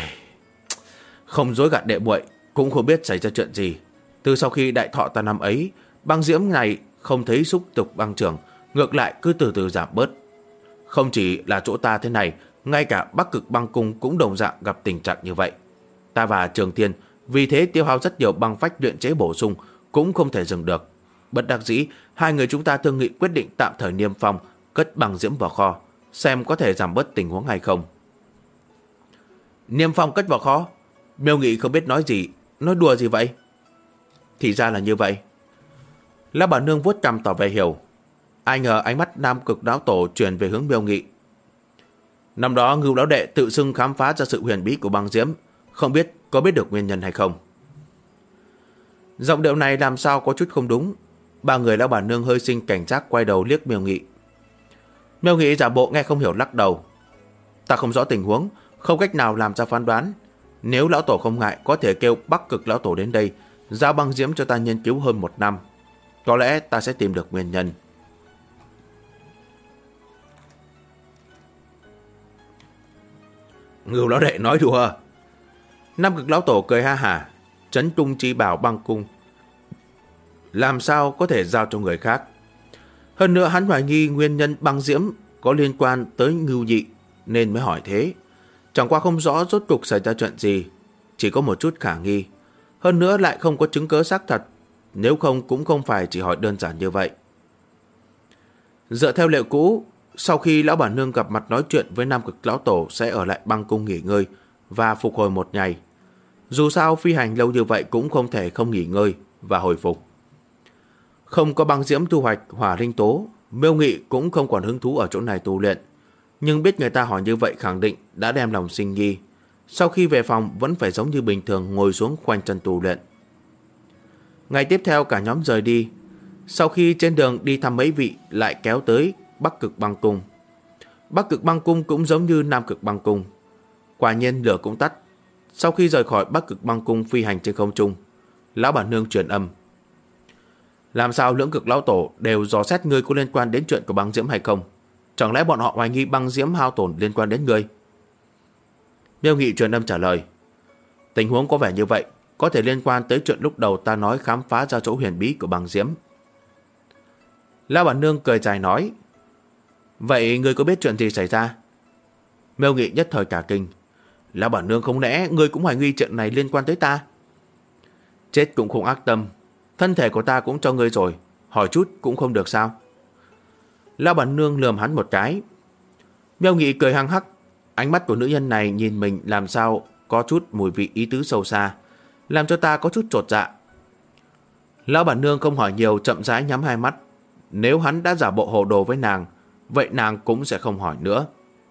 Speaker 1: không dối gạt đệ muội, cũng không biết xảy ra chuyện gì. Từ sau khi đại thọ ta năm ấy, băng diễm này không thấy xúc tục băng trưởng, ngược lại cứ từ từ giảm bớt. Không chỉ là chỗ ta thế này, ngay cả Bắc Cực Băng Cung cũng đồng dạng gặp tình trạng như vậy. Ta và Trường Thiên vì thế tiêu hao rất nhiều băng phách luyện chế bổ sung, cũng không thể dừng được. Bất đắc dĩ, hai người chúng ta thương nghị quyết định tạm thời niêm phong, cất băng diễm vào kho, xem có thể giảm bớt tình huống hay không. Niêm phong cất vào kho? Miêu Nghị không biết nói gì, nói đùa gì vậy? Thì ra là như vậy. Lão bản nương vuốt cằm tỏ vẻ hiểu. Ai ngờ ánh mắt Nam Cực lão tổ chuyển về hướng Miêu Nghị. Năm đó Ngưu lão đệ tự xưng khám phá ra sự huyền bí của băng diễm, không biết có biết được nguyên nhân hay không. Giọng điệu này làm sao có chút không đúng. Ba người lão bản nương hơi sinh cảnh giác quay đầu liếc Miêu Nghị. Miêu Nghị giả bộ nghe không hiểu lắc đầu. Ta không rõ tình huống, không cách nào làm ra phán đoán. Nếu lão tổ không ngại, có thể kêu Bắc Cực lão tổ đến đây, giao băng diễm cho ta nghiên cứu hơn 1 năm. Có lẽ ta sẽ tìm được nguyên nhân. Ngưu lão đệ nói đùa. Nam Cực lão tổ cười ha hả. Trấn Trung chi bảo băng cung, làm sao có thể giao cho người khác? Hơn nữa hắn hoài nghi nguyên nhân băng diễm có liên quan tới Ngưu Nhị nên mới hỏi thế. Chẳng qua không rõ rốt cục xảy ra chuyện gì, chỉ có một chút khả nghi. Hơn nữa lại không có chứng cứ xác thật, nếu không cũng không phải chỉ hỏi đơn giản như vậy. Dựa theo lệ cũ, sau khi lão bản nương gặp mặt nói chuyện với Nam Cực lão tổ sẽ ở lại băng cung nghỉ ngơi và phục hồi 1 ngày. Dù sao phi hành lâu như vậy cũng không thể không nghỉ ngơi và hồi phục. Không có băng diễm thu hoạch hỏa linh tố, Miêu Nghị cũng không còn hứng thú ở chỗ này tu luyện. Nhưng biết người ta hỏi như vậy khẳng định đã đem lòng sinh nghi. Sau khi về phòng vẫn phải giống như bình thường ngồi xuống khoanh chân tu luyện. Ngày tiếp theo cả nhóm rời đi. Sau khi trên đường đi thăm mấy vị lại kéo tới Bắc Cực băng cung. Bắc Cực băng cung cũng giống như Nam Cực băng cung. Quả nhiên lửa cũng tắt. Sau khi rời khỏi Bắc Cực băng cung phi hành trên không trung, lão bản nương truyền âm. Làm sao Lưỡng Cực lão tổ đều dò xét ngươi có liên quan đến chuyện của băng diễm hay không? Chẳng lẽ bọn họ hoài nghi băng diễm hao tổn liên quan đến ngươi? Miêu Nghị truyền âm trả lời. Tình huống có vẻ như vậy, có thể liên quan tới chuyện lúc đầu ta nói khám phá ra chỗ huyền bí của băng diễm. Lão bản nương cười dài nói. Vậy ngươi có biết chuyện gì xảy ra? Miêu Nghị nhất thời cả kinh. Lão bản nương, không lẽ ngươi cũng hoài nghi chuyện này liên quan tới ta? Chết cũng không ác tâm. Thân thể của ta cũng cho ngươi rồi, hỏi chút cũng không được sao? Lão bản nương lườm hắn một cái. Miêu Nghị cười hăng hắc. Ánh mắt của nữ nhân này nhìn mình làm sao có chút mùi vị ý tứ sâu xa, làm cho ta có chút chột dạ. Lão bản nương không hỏi nhiều, chậm rãi nhắm hai mắt. Nếu hắn đã giả bộ hồ đồ với nàng, vậy nàng cũng sẽ không hỏi nữa.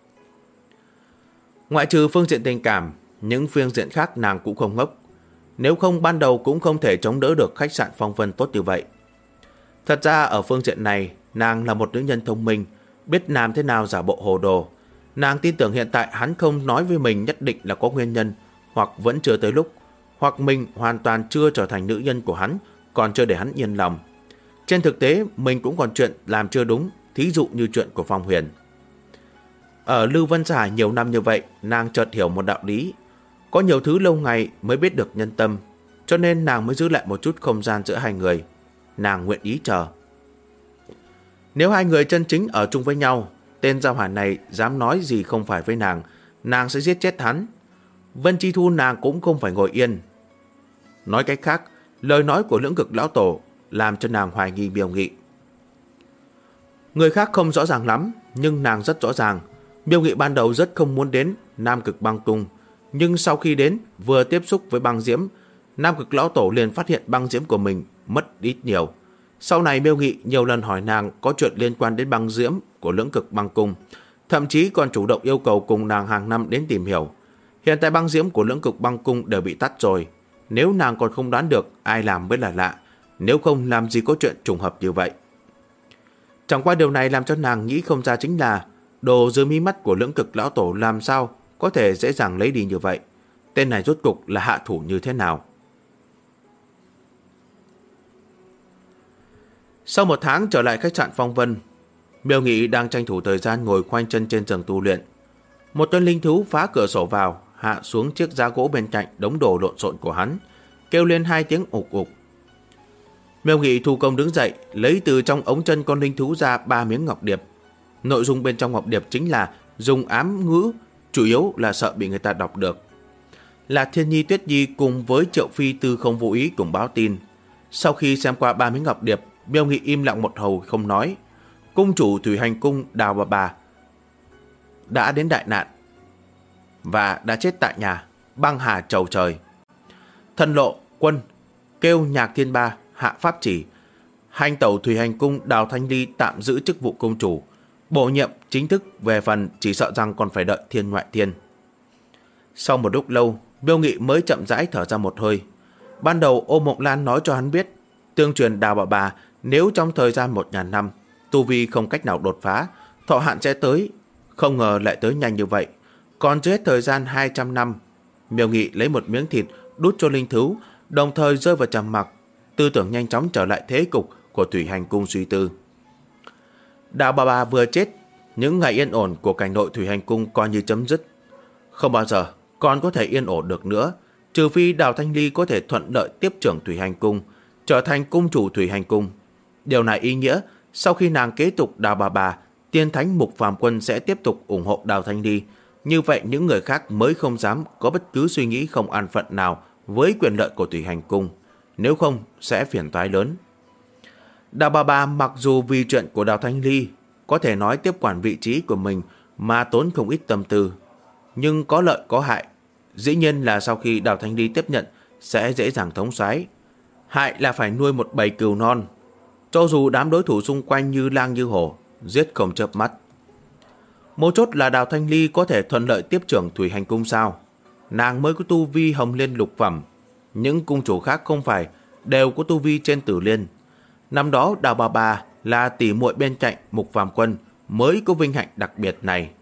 Speaker 1: Ngoại trừ phương diện tình cảm, những phương diện khác nàng cũng không ngốc. Nếu không ban đầu cũng không thể chống đỡ được khách sạn phong vân tốt như vậy. Thật ra ở phương diện này, nàng là một nữ nhân thông minh, biết làm thế nào giả bộ hồ đồ. Nàng tin tưởng hiện tại hắn không nói với mình nhất định là có nguyên nhân, hoặc vẫn chưa tới lúc, hoặc mình hoàn toàn chưa trở thành nữ nhân của hắn, còn chưa để hắn yên lòng. Trên thực tế, mình cũng còn chuyện làm chưa đúng, thí dụ như chuyện của Phong Huyền. Ở Lưu Vân Giải nhiều năm như vậy, nàng chợt hiểu một đạo lý. Có nhiều thứ lâu ngày mới biết được nhân tâm, cho nên nàng mới giữ lại một chút không gian giữa hai người. Nàng nguyện ý chờ. Nếu hai người chân chính ở chung với nhau, tên gia hỏa này dám nói gì không phải với nàng, nàng sẽ giết chết hắn. Vân Chi Thu nàng cũng không phải ngồi yên. Nói cách khác, lời nói của Lưỡng Cực lão tổ làm cho nàng hoài nghi Miêu Nghị. Người khác không rõ ràng lắm, nhưng nàng rất rõ ràng. Miêu Nghị ban đầu rất không muốn đến Nam Cực băng cung, nhưng sau khi đến, vừa tiếp xúc với băng diễm, Nam Cực lão tổ liền phát hiện băng diễm của mình mất ít nhiều. Sau này Miêu Nghị nhiều lần hỏi nàng có chuyện liên quan đến băng diễm của Lưỡng Cực băng cung, thậm chí còn chủ động yêu cầu cùng nàng hàng năm đến tìm hiểu. Hiện tại băng diễm của Lưỡng Cực băng cung đều bị tắt rồi, nếu nàng còn không đoán được ai làm mới là lạ, nếu không làm gì có chuyện trùng hợp như vậy. Chẳng qua điều này làm cho nàng nghĩ không ra chính là đồ dưới mí mắt của Lưỡng Cực lão tổ làm sao có thể dễ dàng lấy đi như vậy. Tên này rốt cục là hạ thủ như thế nào? Sau 1 tháng trở lại khách sạn Phong Vân, Miêu Nghị đang tranh thủ thời gian ngồi khoanh chân trên giường tu luyện. Một con linh thú phá cửa sổ vào, hạ xuống chiếc giá gỗ bên cạnh đống đồ lộn xộn của hắn, kêu lên 2 tiếng ục ục. Miêu Nghị thu công đứng dậy, lấy từ trong ống chân con linh thú ra 3 miếng ngọc điệp. Nội dung bên trong ngọc điệp chính là dùng ám ngữ, chủ yếu là sợ bị người ta đọc được. Là Thiên Nhi, Tuyết Nhi cùng với Triệu Phi Tư không vô ý cùng báo tin. Sau khi xem qua 3 miếng ngọc điệp, Miêu Nghị im lặng một hồi không nói. Cung chủ Thủy Hành Cung Đào Bà đã đến đại nạn và đã chết tại nhà, băng hà trầu trời. Thần Lộ Quân kêu Nhạc Thiên Ba hạ pháp chỉ, hành tẩu Thủy Hành Cung Đào Thanh Ly tạm giữ chức vụ cung chủ, bổ nhiệm chính thức về phần chỉ sợ rằng còn phải đợi thiên ngoại thiên. Sau một lúc lâu, Miêu Nghị mới chậm rãi thở ra một hơi. Ban đầu Ô Mộng Lan nói cho hắn biết, tương truyền Đào Bà nếu trong thời gian 1000 năm, tu vi không cách nào đột phá, thọ hạn sẽ tới. Không ngờ lại tới nhanh như vậy. Còn chưa hết thời gian 200 năm, Miêu Nghị lấy một miếng thịt đút cho linh thú, đồng thời rơi vào trầm mặc, tư tưởng nhanh chóng trở lại thế cục của Thủy Hành Cung suy tư. Đào Bà vừa chết, những ngày yên ổn của cảnh nội Thủy Hành Cung coi như chấm dứt. Không bao giờ còn có thể yên ổn được nữa, trừ phi Đào Thanh Ly có thể thuận lợi tiếp trưởng Thủy Hành Cung, trở thành cung chủ Thủy Hành Cung. Điều này ý nghĩa sau khi nàng kế tục Đào Bà, Tiên Thánh Mục Phàm Quân sẽ tiếp tục ủng hộ Đào Thanh Ly. Như vậy những người khác mới không dám có bất cứ suy nghĩ không an phận nào với quyền lợi của Thủy Hành Cung, nếu không sẽ phiền toái lớn. Đào Bà mặc dù vì chuyện của Đào Thanh Ly có thể nói tiếp quản vị trí của mình mà tốn không ít tâm tư, nhưng có lợi có hại. Dĩ nhiên là sau khi Đào Thanh Ly tiếp nhận sẽ dễ dàng thống soái. Hại là phải nuôi một bầy cừu non, cho dù đám đối thủ xung quanh như lang như hổ, giết không chớp mắt. Mấu chốt là Đào Thanh Ly có thể thuận lợi tiếp trưởng Thủy Hành Cung sao? Nàng mới có tu vi hồng liên lục phẩm, những cung chủ khác không phải đều có tu vi trên Tử Liên. Năm đó Đào Bà là tỷ muội bên cạnh Mục Phàm Quân mới có vinh hạnh đặc biệt này.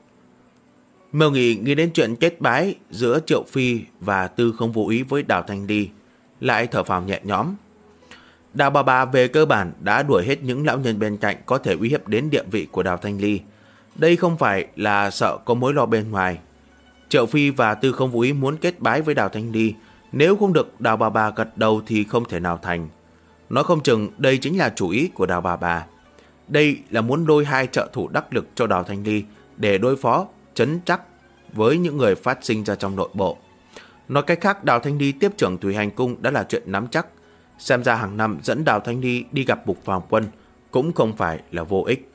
Speaker 1: Miêu Nghị nghĩ đến chuyện kết bái giữa Triệu Phi và Tư Không Vô Ý với Đào Thanh Ly, lại thở phào nhẹ nhõm. Đào Bà về cơ bản đã đuổi hết những lão nhân bên cạnh có thể uy hiếp đến địa vị của Đào Thanh Ly. Đây không phải là sợ có mối lo bên ngoài. Triệu Phi và Tư Không Vô Ý muốn kết bái với Đào Thanh Ly, nếu không được Đào Bà gật đầu thì không thể nào thành. Nói không chừng đây chính là chủ ý của Đào Bà. Đây là muốn lôi hai trợ thủ đắc lực cho Đào Thanh Ly để đối phó, trấn chắc với những người phát sinh ra trong nội bộ. Nói cách khác, Đào Thanh Ly tiếp trưởng Thủy Hành Cung đã là chuyện nắm chắc. Xem ra hàng năm dẫn Đào Thanh Ly đi gặp Mục Phàm Quân cũng không phải là vô ích.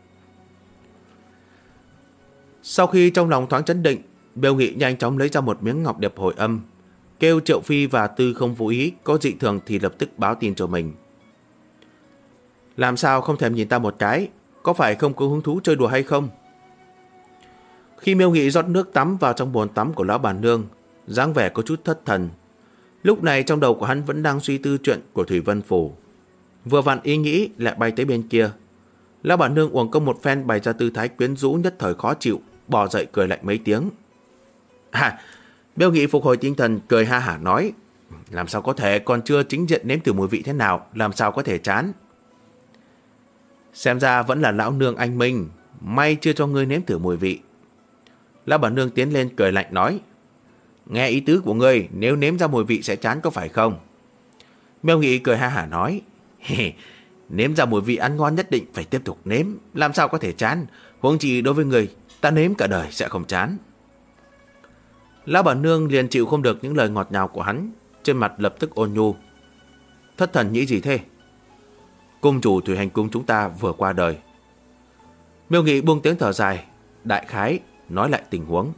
Speaker 1: Sau khi trong lòng thoáng chấn định, Miêu Nghị nhanh chóng lấy ra một miếng ngọc điệp hồi âm, kêu Triệu Phi và Tư Không Vô Ý có dị thường thì lập tức báo tin cho mình. Làm sao không thèm nhìn ta một cái? Có phải không có hứng thú chơi đùa hay không? Khi Miêu Nghị rót nước tắm vào trong bồn tắm của lão bà nương, dáng vẻ có chút thất thần. Lúc này trong đầu của hắn vẫn đang suy tư chuyện của Thủy Vân Phủ. Vừa vặn ý nghĩ lại bay tới bên kia. Lão bà nương uổng công một phen bày ra tư thái quyến rũ nhất thời khó chịu, bò dậy cười lạnh mấy tiếng. Miêu Nghị phục hồi tinh thần, cười ha hả nói, làm sao có thể, còn chưa chính diện nếm thử mùi vị thế nào, làm sao có thể chán. Xem ra vẫn là lão nương anh minh, may chưa cho ngươi nếm thử mùi vị. Lão bà nương tiến lên cười lạnh nói, nghe ý tứ của ngươi, nếu nếm ra mùi vị sẽ chán có phải không? Miêu Nghị cười ha hả nói, nếm ra mùi vị ăn ngon nhất định phải tiếp tục nếm, làm sao có thể chán, huống chi đối với ngươi, ta nếm cả đời sẽ không chán. Lão bà nương liền chịu không được những lời ngọt ngào của hắn, trên mặt lập tức ôn nhu. Thất thần nghĩ gì thế? Cung chủ Thủy Hành Cung chúng ta vừa qua đời. Miêu Nghị buông tiếng thở dài, đại khái nói lại tình huống.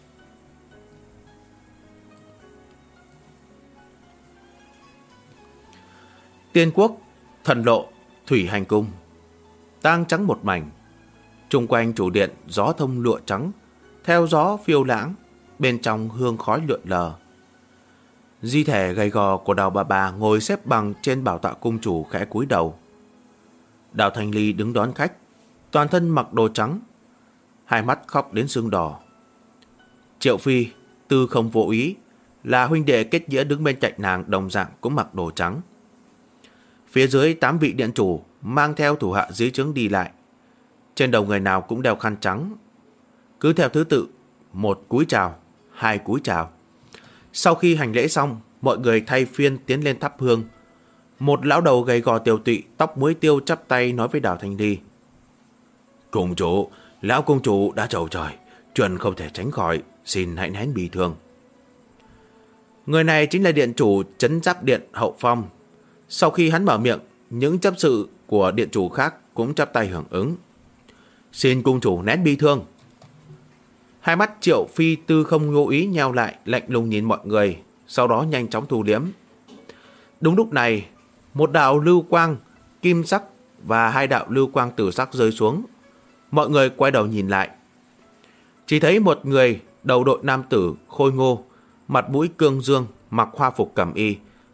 Speaker 1: Tiên Quốc, Thần Lộ, Thủy Hành Cung. Tang trắng một mảnh. Chung quanh chủ điện gió thông lụa trắng, theo gió phiêu lãng, bên trong hương khói lượn lờ. Di thể gầy gò của Đào Bà ngồi xếp bằng trên bảo tọa cung chủ khẽ cúi đầu. Đào Thanh Ly đứng đón khách, toàn thân mặc đồ trắng, hai mắt khóc đến sưng đỏ. Triệu Phi, Tư Không Vô Ý là huynh đệ kết nghĩa đứng bên cạnh nàng, đồng dạng cũng mặc đồ trắng. Phía dưới 8 vị điện chủ mang theo thủ hạ dưới trướng đi lại. Trên đầu người nào cũng đeo khăn trắng. Cứ theo thứ tự, một cúi chào, hai cúi chào. Sau khi hành lễ xong, mọi người thay phiên tiến lên thắp hương. Một lão đầu gầy gò tiều tụy, tóc muối tiêu chắp tay nói với Đào Thanh Ly. Cung chủ, lão cung chủ đã chầu trời, chuyện không thể tránh khỏi, xin hãy nén bi thương. Người này chính là điện chủ trấn giáp điện Hậu Phong. Sau khi hắn mở miệng, những chấp sự của điện chủ khác cũng chắp tay hưởng ứng. Xin cung chủ nén bi thương. Hai mắt Triệu Phi, Tư Không Vô Ý nheo lại, lạnh lùng nhìn mọi người, sau đó nhanh chóng thu liếm. Đúng lúc này, một đạo lưu quang kim sắc và hai đạo lưu quang tử sắc rơi xuống. Mọi người quay đầu nhìn lại. Chỉ thấy một người đầu đội nam tử khôi ngô, mặt mũi cương dương, mặc hoa phục cẩm y,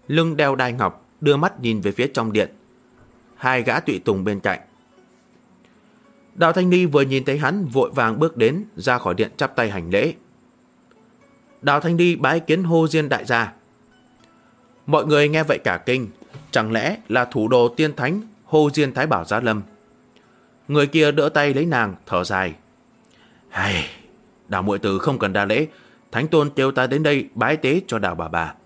Speaker 1: lưng đeo đai ngọc, đưa mắt nhìn về phía trong điện. Hai gã tùy tùng bên cạnh. Đào Thanh Ly vừa nhìn thấy hắn, vội vàng bước đến, ra khỏi điện chắp tay hành lễ. Đào Thanh Ly bái kiến Hồ Diên đại gia. Mọi người nghe vậy cả kinh, chẳng lẽ là thủ đồ tiên thánh Hồ Diên Thái Bảo giá lâm? Người kia đỡ tay lấy nàng, thở dài. Hay, Đào muội tử không cần đa lễ, Thánh Tôn kêu ta đến đây bái tế cho Đào bà.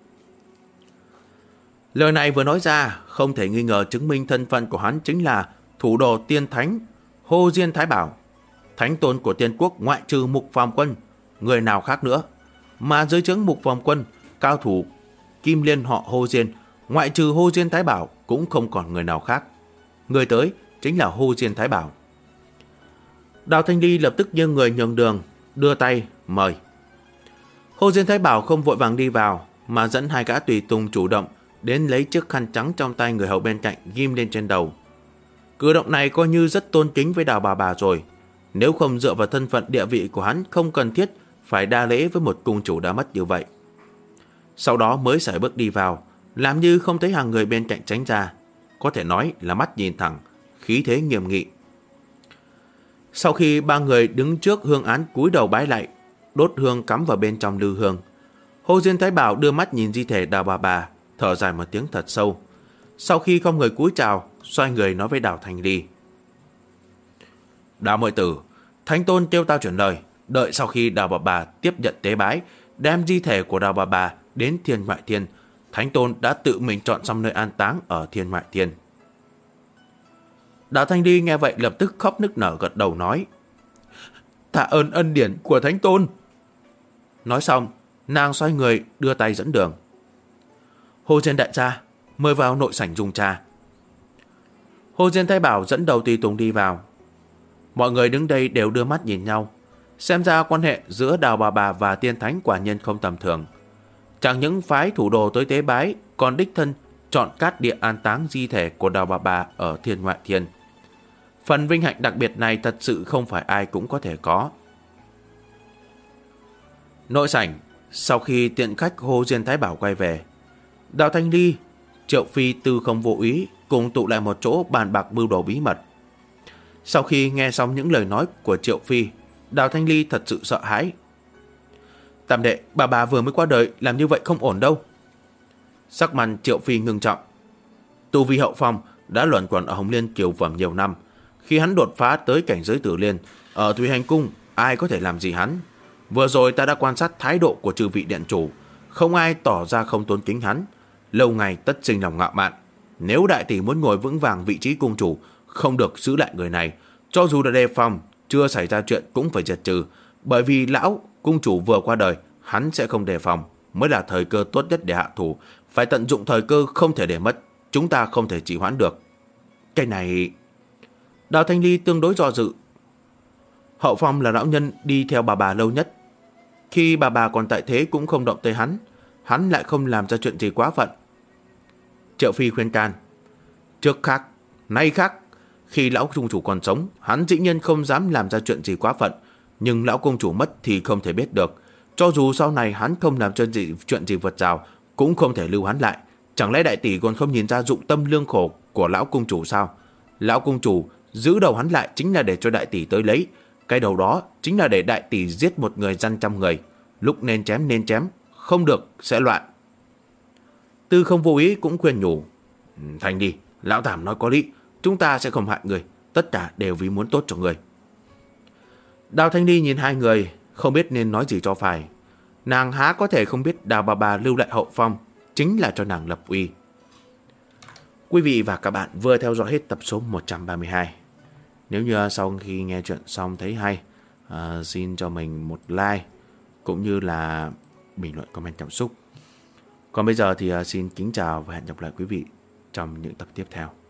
Speaker 1: Lời này vừa nói ra, không thể nghi ngờ chứng minh thân phận của hắn chính là thủ đồ tiên thánh Hồ Diên Thái Bảo, Thánh Tôn của Tiên Quốc ngoại trừ Mục Phàm Quân, người nào khác nữa. Mà dưới trướng Mục Phàm Quân, cao thủ Kim Liên họ Hồ Diên, ngoại trừ Hồ Diên Thái Bảo cũng không còn người nào khác. Người tới chính là Hồ Diên Thái Bảo. Đào Thanh Ly lập tức nghiêng người nhường đường, đưa tay mời. Hồ Diên Thái Bảo không vội vàng đi vào, mà dẫn hai gã tùy tùng chủ động đến lấy chiếc khăn trắng trong tay người hầu bên cạnh ghim lên trên đầu. Cử động này coi như rất tôn kính với Đào bà rồi. Nếu không dựa vào thân phận địa vị của hắn, không cần thiết phải đa lễ với một cung chủ đã mất như vậy. Sau đó mới sải bước đi vào, làm như không thấy hàng người bên cạnh tránh ra. Có thể nói là mắt nhìn thẳng, khí thế nghiêm nghị. Sau khi ba người đứng trước hương án cúi đầu bái lạy, đốt hương cắm vào bên trong lư hương, Hồ Diên Thái Bảo đưa mắt nhìn di thể Đào bà, thở dài một tiếng thật sâu. Sau khi không người cúi chào, xoay người nói với Đào Thanh Ly. Đào muội tử, Thánh Tôn kêu tao chuyển lời, đợi sau khi Đào bà tiếp nhận tế bái, đem di thể của Đào bà đến Thiên Ngoại Thiên, Thánh Tôn đã tự mình chọn xong nơi an táng ở Thiên Ngoại Thiên. Đào Thanh Ly nghe vậy lập tức khóc nức nở gật đầu nói. Tạ ơn ân điển của Thánh Tôn. Nói xong, nàng xoay người đưa tay dẫn đường. Hồ Diên đại gia, mời vào nội sảnh dùng trà. Hồ Diên Thái Bảo dẫn đầu tùy tùng đi vào. Mọi người đứng đây đều đưa mắt nhìn nhau. Xem ra quan hệ giữa Đào bà và Tiên Thánh quả nhiên không tầm thường. Chẳng những phái thủ đồ tới tế bái, còn đích thân chọn cát địa an táng di thể của Đào bà ở Thiên Ngoại Thiên. Phần vinh hạnh đặc biệt này thật sự không phải ai cũng có thể có. Nội sảnh, sau khi tiện khách Hồ Diên Thái Bảo quay về, Đào Thanh Ly, Triệu Phi tư không vô ý cùng tụ lại một chỗ bàn bạc mưu đồ bí mật. Sau khi nghe xong những lời nói của Triệu Phi, Đào Thanh Ly thật sự sợ hãi. Tam đệ, bà vừa mới qua đời, làm như vậy không ổn đâu. Sắc mặt Triệu Phi ngưng trọng. Tu vi hậu phong đã luẩn quẩn ở Hồng Liên Kiều Phẩm nhiều năm. Khi hắn đột phá tới cảnh giới Tử Liên, ở Thủy Hành Cung, ai có thể làm gì hắn? Vừa rồi ta đã quan sát thái độ của chư vị điện chủ, không ai tỏ ra không tôn kính hắn. Lâu ngày tất sinh lòng ngạo mạn. Nếu đại tỷ muốn ngồi vững vàng vị trí cung chủ, không được giữ lại người này. Cho dù đã đề phòng, chưa xảy ra chuyện cũng phải diệt trừ. Bởi vì lão cung chủ vừa qua đời, hắn sẽ không đề phòng, mới là thời cơ tốt nhất để hạ thủ. Phải tận dụng thời cơ, không thể để mất. Chúng ta không thể trì hoãn được. Cái này... Đào Thanh Ly tương đối do dự. Hậu phong là lão nhân đi theo bà lâu nhất. Khi bà còn tại thế cũng không động tới hắn lại không làm ra chuyện gì quá phận. Triệu Phi khuyên can. Trước khác, nay khác. Khi lão cung chủ còn sống, hắn dĩ nhiên không dám làm ra chuyện gì quá phận. Nhưng lão cung chủ mất thì không thể biết được. Cho dù sau này hắn không làm chuyện gì vượt rào, cũng không thể lưu hắn lại. Chẳng lẽ đại tỷ còn không nhìn ra dụng tâm lương khổ của lão cung chủ sao? Lão cung chủ giữ đầu hắn lại chính là để cho đại tỷ tới lấy. Cái đầu đó chính là để đại tỷ giết một người dân trăm người. Lúc nên chém, không được sẽ loạn. Tư không vô ý cũng khuyên nhủ. Thành đi, lão Tam nói có lý. Chúng ta sẽ không hại người. Tất cả đều vì muốn tốt cho người. Đào Thanh Ly nhìn hai người, không biết nên nói gì cho phải. Nàng há có thể không biết Đào bà lưu lại hậu phong chính là cho nàng lập uy. Quý vị và các bạn vừa theo dõi hết tập số 132. Nếu như sau khi nghe chuyện xong thấy hay, xin cho mình một like cũng như là bình luận comment cảm xúc. Còn bây giờ thì xin kính chào và hẹn gặp lại quý vị trong những tập tiếp theo.